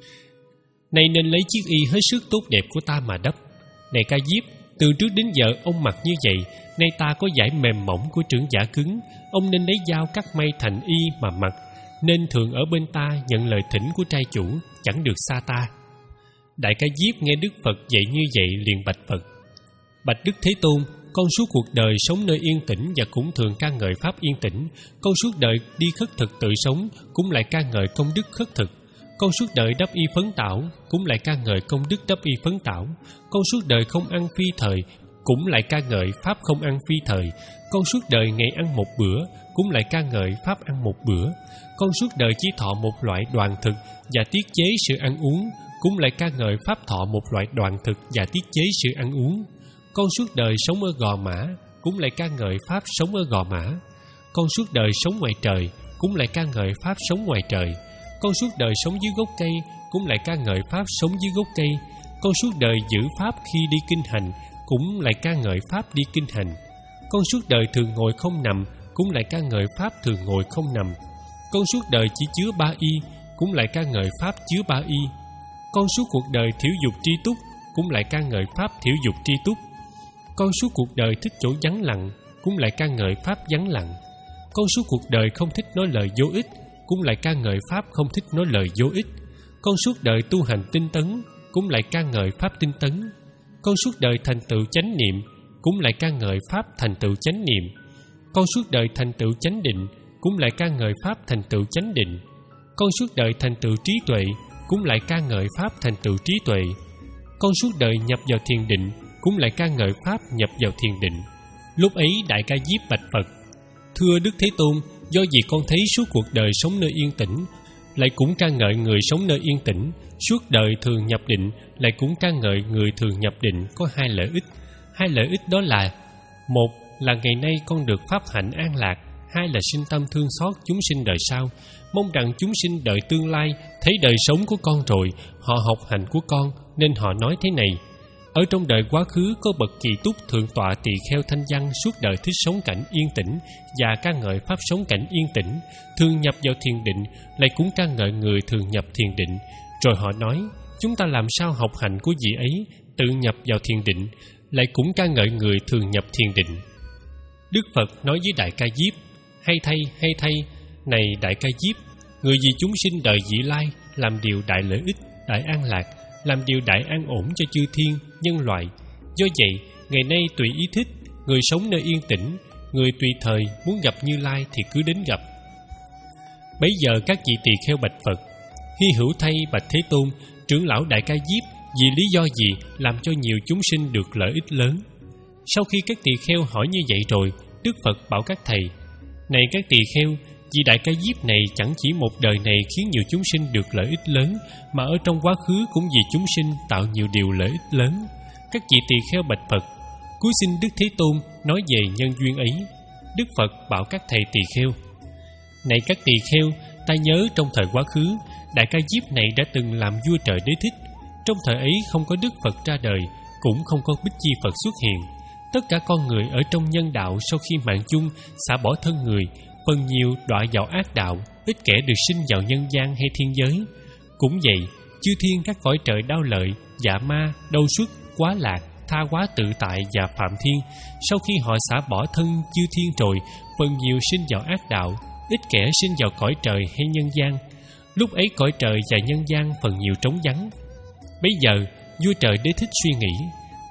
Nay nên lấy chiếc y hết sức tốt đẹp của ta mà đắp. Này Ca Diếp, từ trước đến giờ ông mặc như vậy, nay ta có vải mềm mỏng của trưởng giả cứng, ông nên lấy dao cắt may thành y mà mặc, nên thường ở bên ta nhận lời thỉnh của trai chủ, chẳng được xa ta. Đại Ca Diếp nghe Đức Phật dạy như vậy, liền bạch Phật: Bạch Đức Thế Tôn, con suốt cuộc đời sống nơi yên tĩnh và cũng thường ca ngợi pháp yên tĩnh. Con suốt đời đi khất thực tự sống, cũng lại ca ngợi công đức khất thực. Con suốt đời đắp y phấn tảo, cũng lại ca ngợi công đức đắp y phấn tảo. Con suốt đời không ăn phi thời, cũng lại ca ngợi pháp không ăn phi thời. Con suốt đời ngày ăn một bữa, cũng lại ca ngợi pháp ăn một bữa. Con suốt đời chỉ thọ một loại đoàn thực và tiết chế sự ăn uống, cũng lại ca ngợi pháp thọ một loại đoàn thực và tiết chế sự ăn uống. Con suốt đời sống ở Gò Mã, cũng lại ca ngợi pháp sống ở Gò Mã. Con suốt đời sống ngoài trời, cũng lại ca ngợi pháp sống ngoài trời. Con suốt đời sống dưới gốc cây, cũng lại ca ngợi pháp sống dưới gốc cây. Con suốt đời giữ pháp khi đi kinh hành, cũng lại ca ngợi pháp đi kinh hành. Con suốt đời thường ngồi không nằm, cũng lại ca ngợi pháp thường ngồi không nằm. Con suốt đời chỉ chứa ba y, cũng lại ca ngợi pháp chứa ba y. Con suốt cuộc đời thiểu dục tri túc, cũng lại ca ngợi pháp thiểu dục tri túc. Con suốt cuộc đời thích chỗ vắng lặng, cũng lại ca ngợi pháp vắng lặng. Con suốt cuộc đời không thích nói lời vô ích, cũng lại ca ngợi pháp không thích nói lời vô ích. Con suốt đời tu hành tinh tấn, cũng lại ca ngợi pháp tinh tấn. Con suốt đời thành tựu chánh niệm, cũng lại ca ngợi pháp thành tựu chánh niệm. Con suốt đời thành tựu chánh định, cũng lại ca ngợi pháp thành tựu chánh định. Con suốt đời thành tựu trí tuệ, cũng lại ca ngợi pháp thành tựu trí tuệ. Con suốt đời nhập vào thiền định, cũng lại ca ngợi pháp nhập vào thiền định. Lúc ấy Đại Ca Diếp bạch Phật: Thưa Đức Thế Tôn, do vì con thấy suốt cuộc đời sống nơi yên tĩnh, lại cũng ca ngợi người sống nơi yên tĩnh. Suốt đời thường nhập định, lại cũng ca ngợi người thường nhập định, có hai lợi ích. Hai lợi ích đó là: một là ngày nay con được pháp hạnh an lạc. Hai là sinh tâm thương xót chúng sinh đời sau, mong rằng chúng sinh đời tương lai thấy đời sống của con rồi, họ học hành của con, nên họ nói thế này: Ở trong đời quá khứ có bậc kỳ túc thượng tọa tỳ kheo thanh văn suốt đời thích sống cảnh yên tĩnh và ca ngợi pháp sống cảnh yên tĩnh, thường nhập vào thiền định, lại cũng ca ngợi người thường nhập thiền định. Rồi họ nói: Chúng ta làm sao học hành của vị ấy, tự nhập vào thiền định, lại cũng ca ngợi người thường nhập thiền định. Đức Phật nói với Đại Ca Diếp: Hay thay, hay thay, này Đại Ca Diếp, người vì chúng sinh đời vị lai, làm điều đại lợi ích, đại an lạc, làm điều đại an ổn cho chư thiên, nhân loại. Do vậy, ngày nay tùy ý thích, người sống nơi yên tĩnh, người tùy thời muốn gặp Như Lai thì cứ đến gặp. Bấy giờ các vị tỳ kheo bạch Phật: Hy hữu thay bạch Thế Tôn, trưởng lão Đại Ca Diếp vì lý do gì làm cho nhiều chúng sinh được lợi ích lớn? Sau khi các tỳ kheo hỏi như vậy rồi, Đức Phật bảo các thầy: Này các tỳ kheo, vì Đại Ca Diếp này chẳng chỉ một đời này khiến nhiều chúng sinh được lợi ích lớn, mà ở trong quá khứ cũng vì chúng sinh tạo nhiều điều lợi ích lớn. Các vị tỳ kheo bạch Phật: Cúi xin Đức Thế Tôn nói về nhân duyên ấy. Đức Phật bảo các thầy tỳ kheo: Này các tỳ kheo, ta nhớ trong thời quá khứ, Đại Ca Diếp này đã từng làm vua trời Đế Thích. Trong thời ấy không có Đức Phật ra đời, cũng không có Bích Chi Phật xuất hiện. Tất cả con người ở trong nhân đạo sau khi mạng chung xả bỏ thân người, phần nhiều đọa vào ác đạo, ít kẻ được sinh vào nhân gian hay thiên giới. Cũng vậy, chư thiên các cõi trời đau lợi, dạ ma, đau xuất, quá lạc, tha hóa tự tại và phạm thiên, sau khi họ xả bỏ thân chư thiên rồi, phần nhiều sinh vào ác đạo, ít kẻ sinh vào cõi trời hay nhân gian. Lúc ấy cõi trời và nhân gian phần nhiều trống vắng. Bấy giờ vua trời Đế Thích suy nghĩ: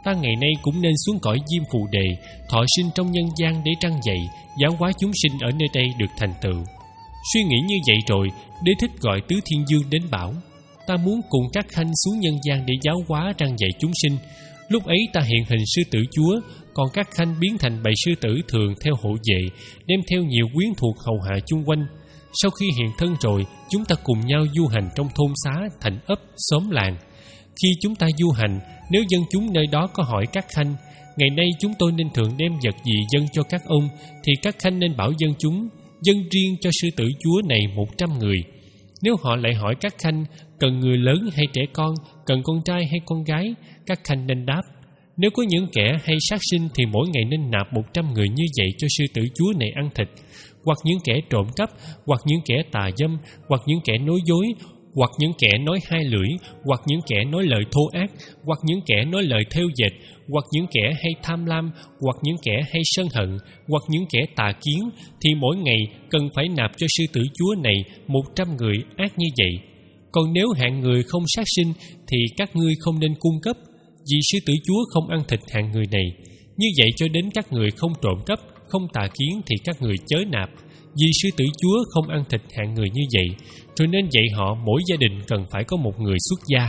Ta ngày nay cũng nên xuống cõi Diêm Phù Đề, thọ sinh trong nhân gian để trăng dậy, giáo hóa chúng sinh ở nơi đây được thành tựu. Suy nghĩ như vậy rồi, Đế Thích gọi Tứ Thiên Dương đến bảo: Ta muốn cùng các khanh xuống nhân gian để giáo hóa răng dạy chúng sinh. Lúc ấy ta hiện hình sư tử chúa, còn các khanh biến thành bầy sư tử thường theo hộ vệ, đem theo nhiều quyến thuộc hầu hạ chung quanh. Sau khi hiện thân rồi, chúng ta cùng nhau du hành trong thôn xá, thành ấp, xóm làng. Khi chúng ta du hành, nếu dân chúng nơi đó có hỏi các khanh: Ngày nay chúng tôi nên thường đem vật gì dâng cho các ông, thì các khanh nên bảo dân chúng: Dâng riêng cho sư tử chúa này một trăm người. Nếu họ lại hỏi các khanh: Cần người lớn hay trẻ con, cần con trai hay con gái, các khanh nên đáp: Nếu có những kẻ hay sát sinh thì mỗi ngày nên nạp một trăm người như vậy cho sư tử chúa này ăn thịt. Hoặc những kẻ trộm cắp, hoặc những kẻ tà dâm, hoặc những kẻ nói dối, hoặc những kẻ nói hai lưỡi, hoặc những kẻ nói lời thô ác, hoặc những kẻ nói lời thêu dệt, hoặc những kẻ hay tham lam, hoặc những kẻ hay sân hận, hoặc những kẻ tà kiến, thì mỗi ngày cần phải nạp cho sư tử chúa này một trăm người ác như vậy. Còn nếu hạng người không sát sinh thì các ngươi không nên cung cấp, vì sư tử chúa không ăn thịt hạng người này. Như vậy cho đến các người không trộm cắp, không tà kiến thì các người chớ nạp, vì sư tử chúa không ăn thịt hạng người như vậy. Rồi nên dạy họ mỗi gia đình cần phải có một người xuất gia.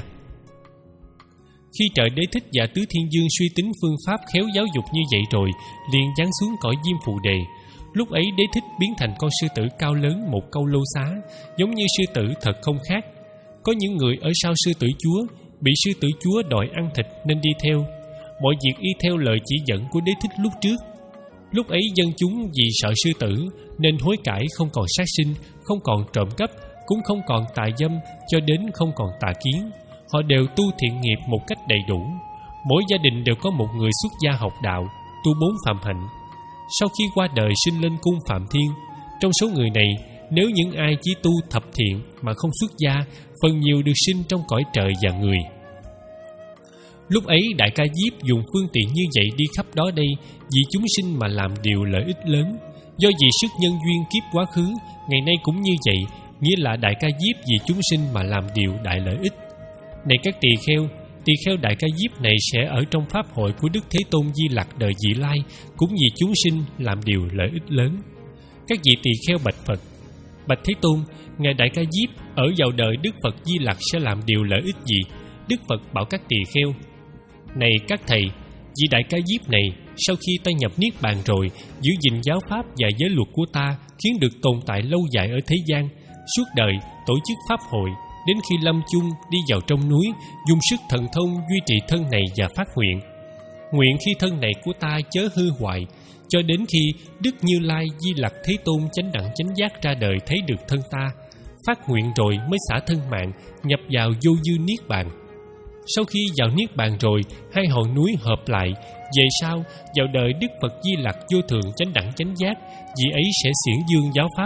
Khi trời Đế Thích và Tứ Thiên Dương suy tính phương pháp khéo giáo dục như vậy rồi, liền giáng xuống cõi Diêm Phù Đề. Lúc ấy Đế Thích biến thành con sư tử cao lớn một câu lô xá, giống như sư tử thật không khác. Có những người ở sau sư tử chúa, bị sư tử chúa đòi ăn thịt nên đi theo. Mọi việc y theo lời chỉ dẫn của Đế Thích lúc trước. Lúc ấy dân chúng vì sợ sư tử nên hối cải, không còn sát sinh, không còn trộm cắp, cũng không còn tà dâm, cho đến không còn tà kiến. Họ đều tu thiện nghiệp một cách đầy đủ. Mỗi gia đình đều có một người xuất gia học đạo, tu bốn phạm hạnh. Sau khi qua đời sinh lên cung Phạm Thiên. Trong số người này, nếu những ai chỉ tu thập thiện mà không xuất gia, phần nhiều được sinh trong cõi trời và người. Lúc ấy Đại Ca Diếp dùng phương tiện như vậy đi khắp đó đây, vì chúng sinh mà làm điều lợi ích lớn. Do vì sức nhân duyên kiếp quá khứ, ngày nay cũng như vậy, nghĩa là Đại Ca Diếp vì chúng sinh mà làm điều đại lợi ích. Này các tỳ kheo, tỳ kheo Đại Ca Diếp này sẽ ở trong pháp hội của Đức Thế Tôn Di Lặc đời vị lai, cũng vì chúng sinh làm điều lợi ích lớn. Các vị tỳ kheo bạch Phật: Bạch Thế Tôn, ngài Đại Ca Diếp ở vào đời Đức Phật Di Lặc sẽ làm điều lợi ích gì? Đức Phật bảo các tỳ kheo: Này các thầy, vị Đại Ca Diếp này sau khi ta nhập niết bàn rồi, giữ gìn giáo pháp và giới luật của ta, khiến được tồn tại lâu dài ở thế gian, suốt đời tổ chức pháp hội, đến khi lâm chung đi vào trong núi, dùng sức thần thông duy trì thân này và phát nguyện: Nguyện khi thân này của ta chớ hư hoại, cho đến khi Đức Như Lai Di Lặc Thế Tôn chánh đẳng chánh giác ra đời thấy được thân ta. Phát nguyện rồi mới xả thân mạng, nhập vào vô dư niết bàn. Sau khi vào niết bàn rồi, hai hòn núi hợp lại. Về sau, vào đời Đức Phật Di Lặc vô thường chánh đẳng chánh giác, vị ấy sẽ xiển dương giáo pháp.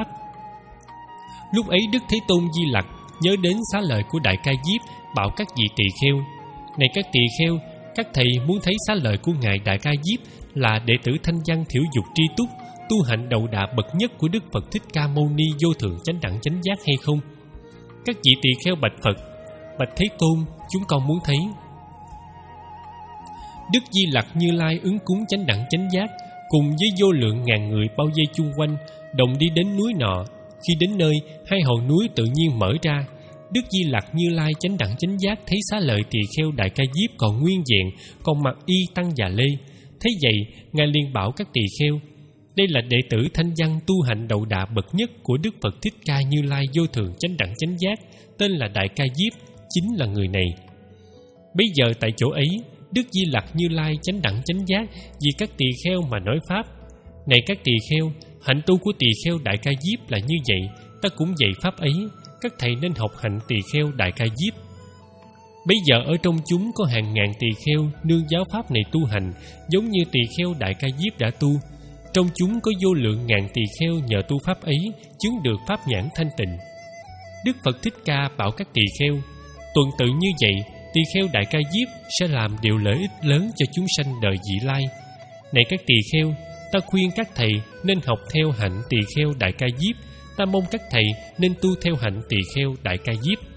Lúc ấy Đức Thế Tôn Di Lặc nhớ đến xá lời của Đại Ca Diếp, bảo các vị tỳ kheo: Này các tỳ kheo, các thầy muốn thấy xá lời của ngài Đại Ca Diếp là đệ tử thanh văn thiểu dục tri túc, tu hạnh đậu đà bậc nhất của Đức Phật Thích Ca Mâu Ni vô thường chánh đẳng chánh giác hay không? Các vị tỳ kheo bạch Phật: Bạch Thế Tôn, chúng con muốn thấy. Đức Di Lặc Như Lai ứng cúng chánh đẳng chánh giác, cùng với vô lượng ngàn người bao vây chung quanh, đồng đi đến núi nọ. Khi đến nơi, hai hòn núi tự nhiên mở ra. Đức Di Lặc Như Lai chánh đẳng chánh giác thấy xá lợi tỳ kheo Đại Ca Diếp còn nguyên vẹn, còn mặc y tăng già lê. Thấy vậy, ngài liền bảo các tỳ kheo: Đây là đệ tử thanh văn tu hạnh đậu đà bậc nhất của Đức Phật Thích Ca Như Lai vô thường chánh đẳng chánh giác, tên là Đại Ca Diếp, chính là người này. Bây giờ tại chỗ ấy, Đức Di Lặc Như Lai chánh đẳng chánh giác vì các tỳ kheo mà nói pháp: Này các tỳ kheo, hạnh tu của tỳ kheo Đại Ca Diếp là như vậy, ta cũng dạy pháp ấy, các thầy nên học hạnh tỳ kheo Đại Ca Diếp. Bây giờ ở trong chúng có hàng ngàn tỳ kheo nương giáo pháp này tu hành, giống như tỳ kheo Đại Ca Diếp đã tu. Trong chúng có vô lượng ngàn tỳ kheo nhờ tu pháp ấy chứng được pháp nhãn thanh tịnh. Đức Phật Thích Ca bảo các tỳ kheo: Tuần tự như vậy, tỳ kheo Đại Ca Diếp sẽ làm điều lợi ích lớn cho chúng sanh đời vị lai. Này các tỳ kheo, ta khuyên các thầy nên học theo hạnh tỳ kheo Đại Ca Diếp. Ta mong các thầy nên tu theo hạnh tỳ kheo Đại Ca Diếp.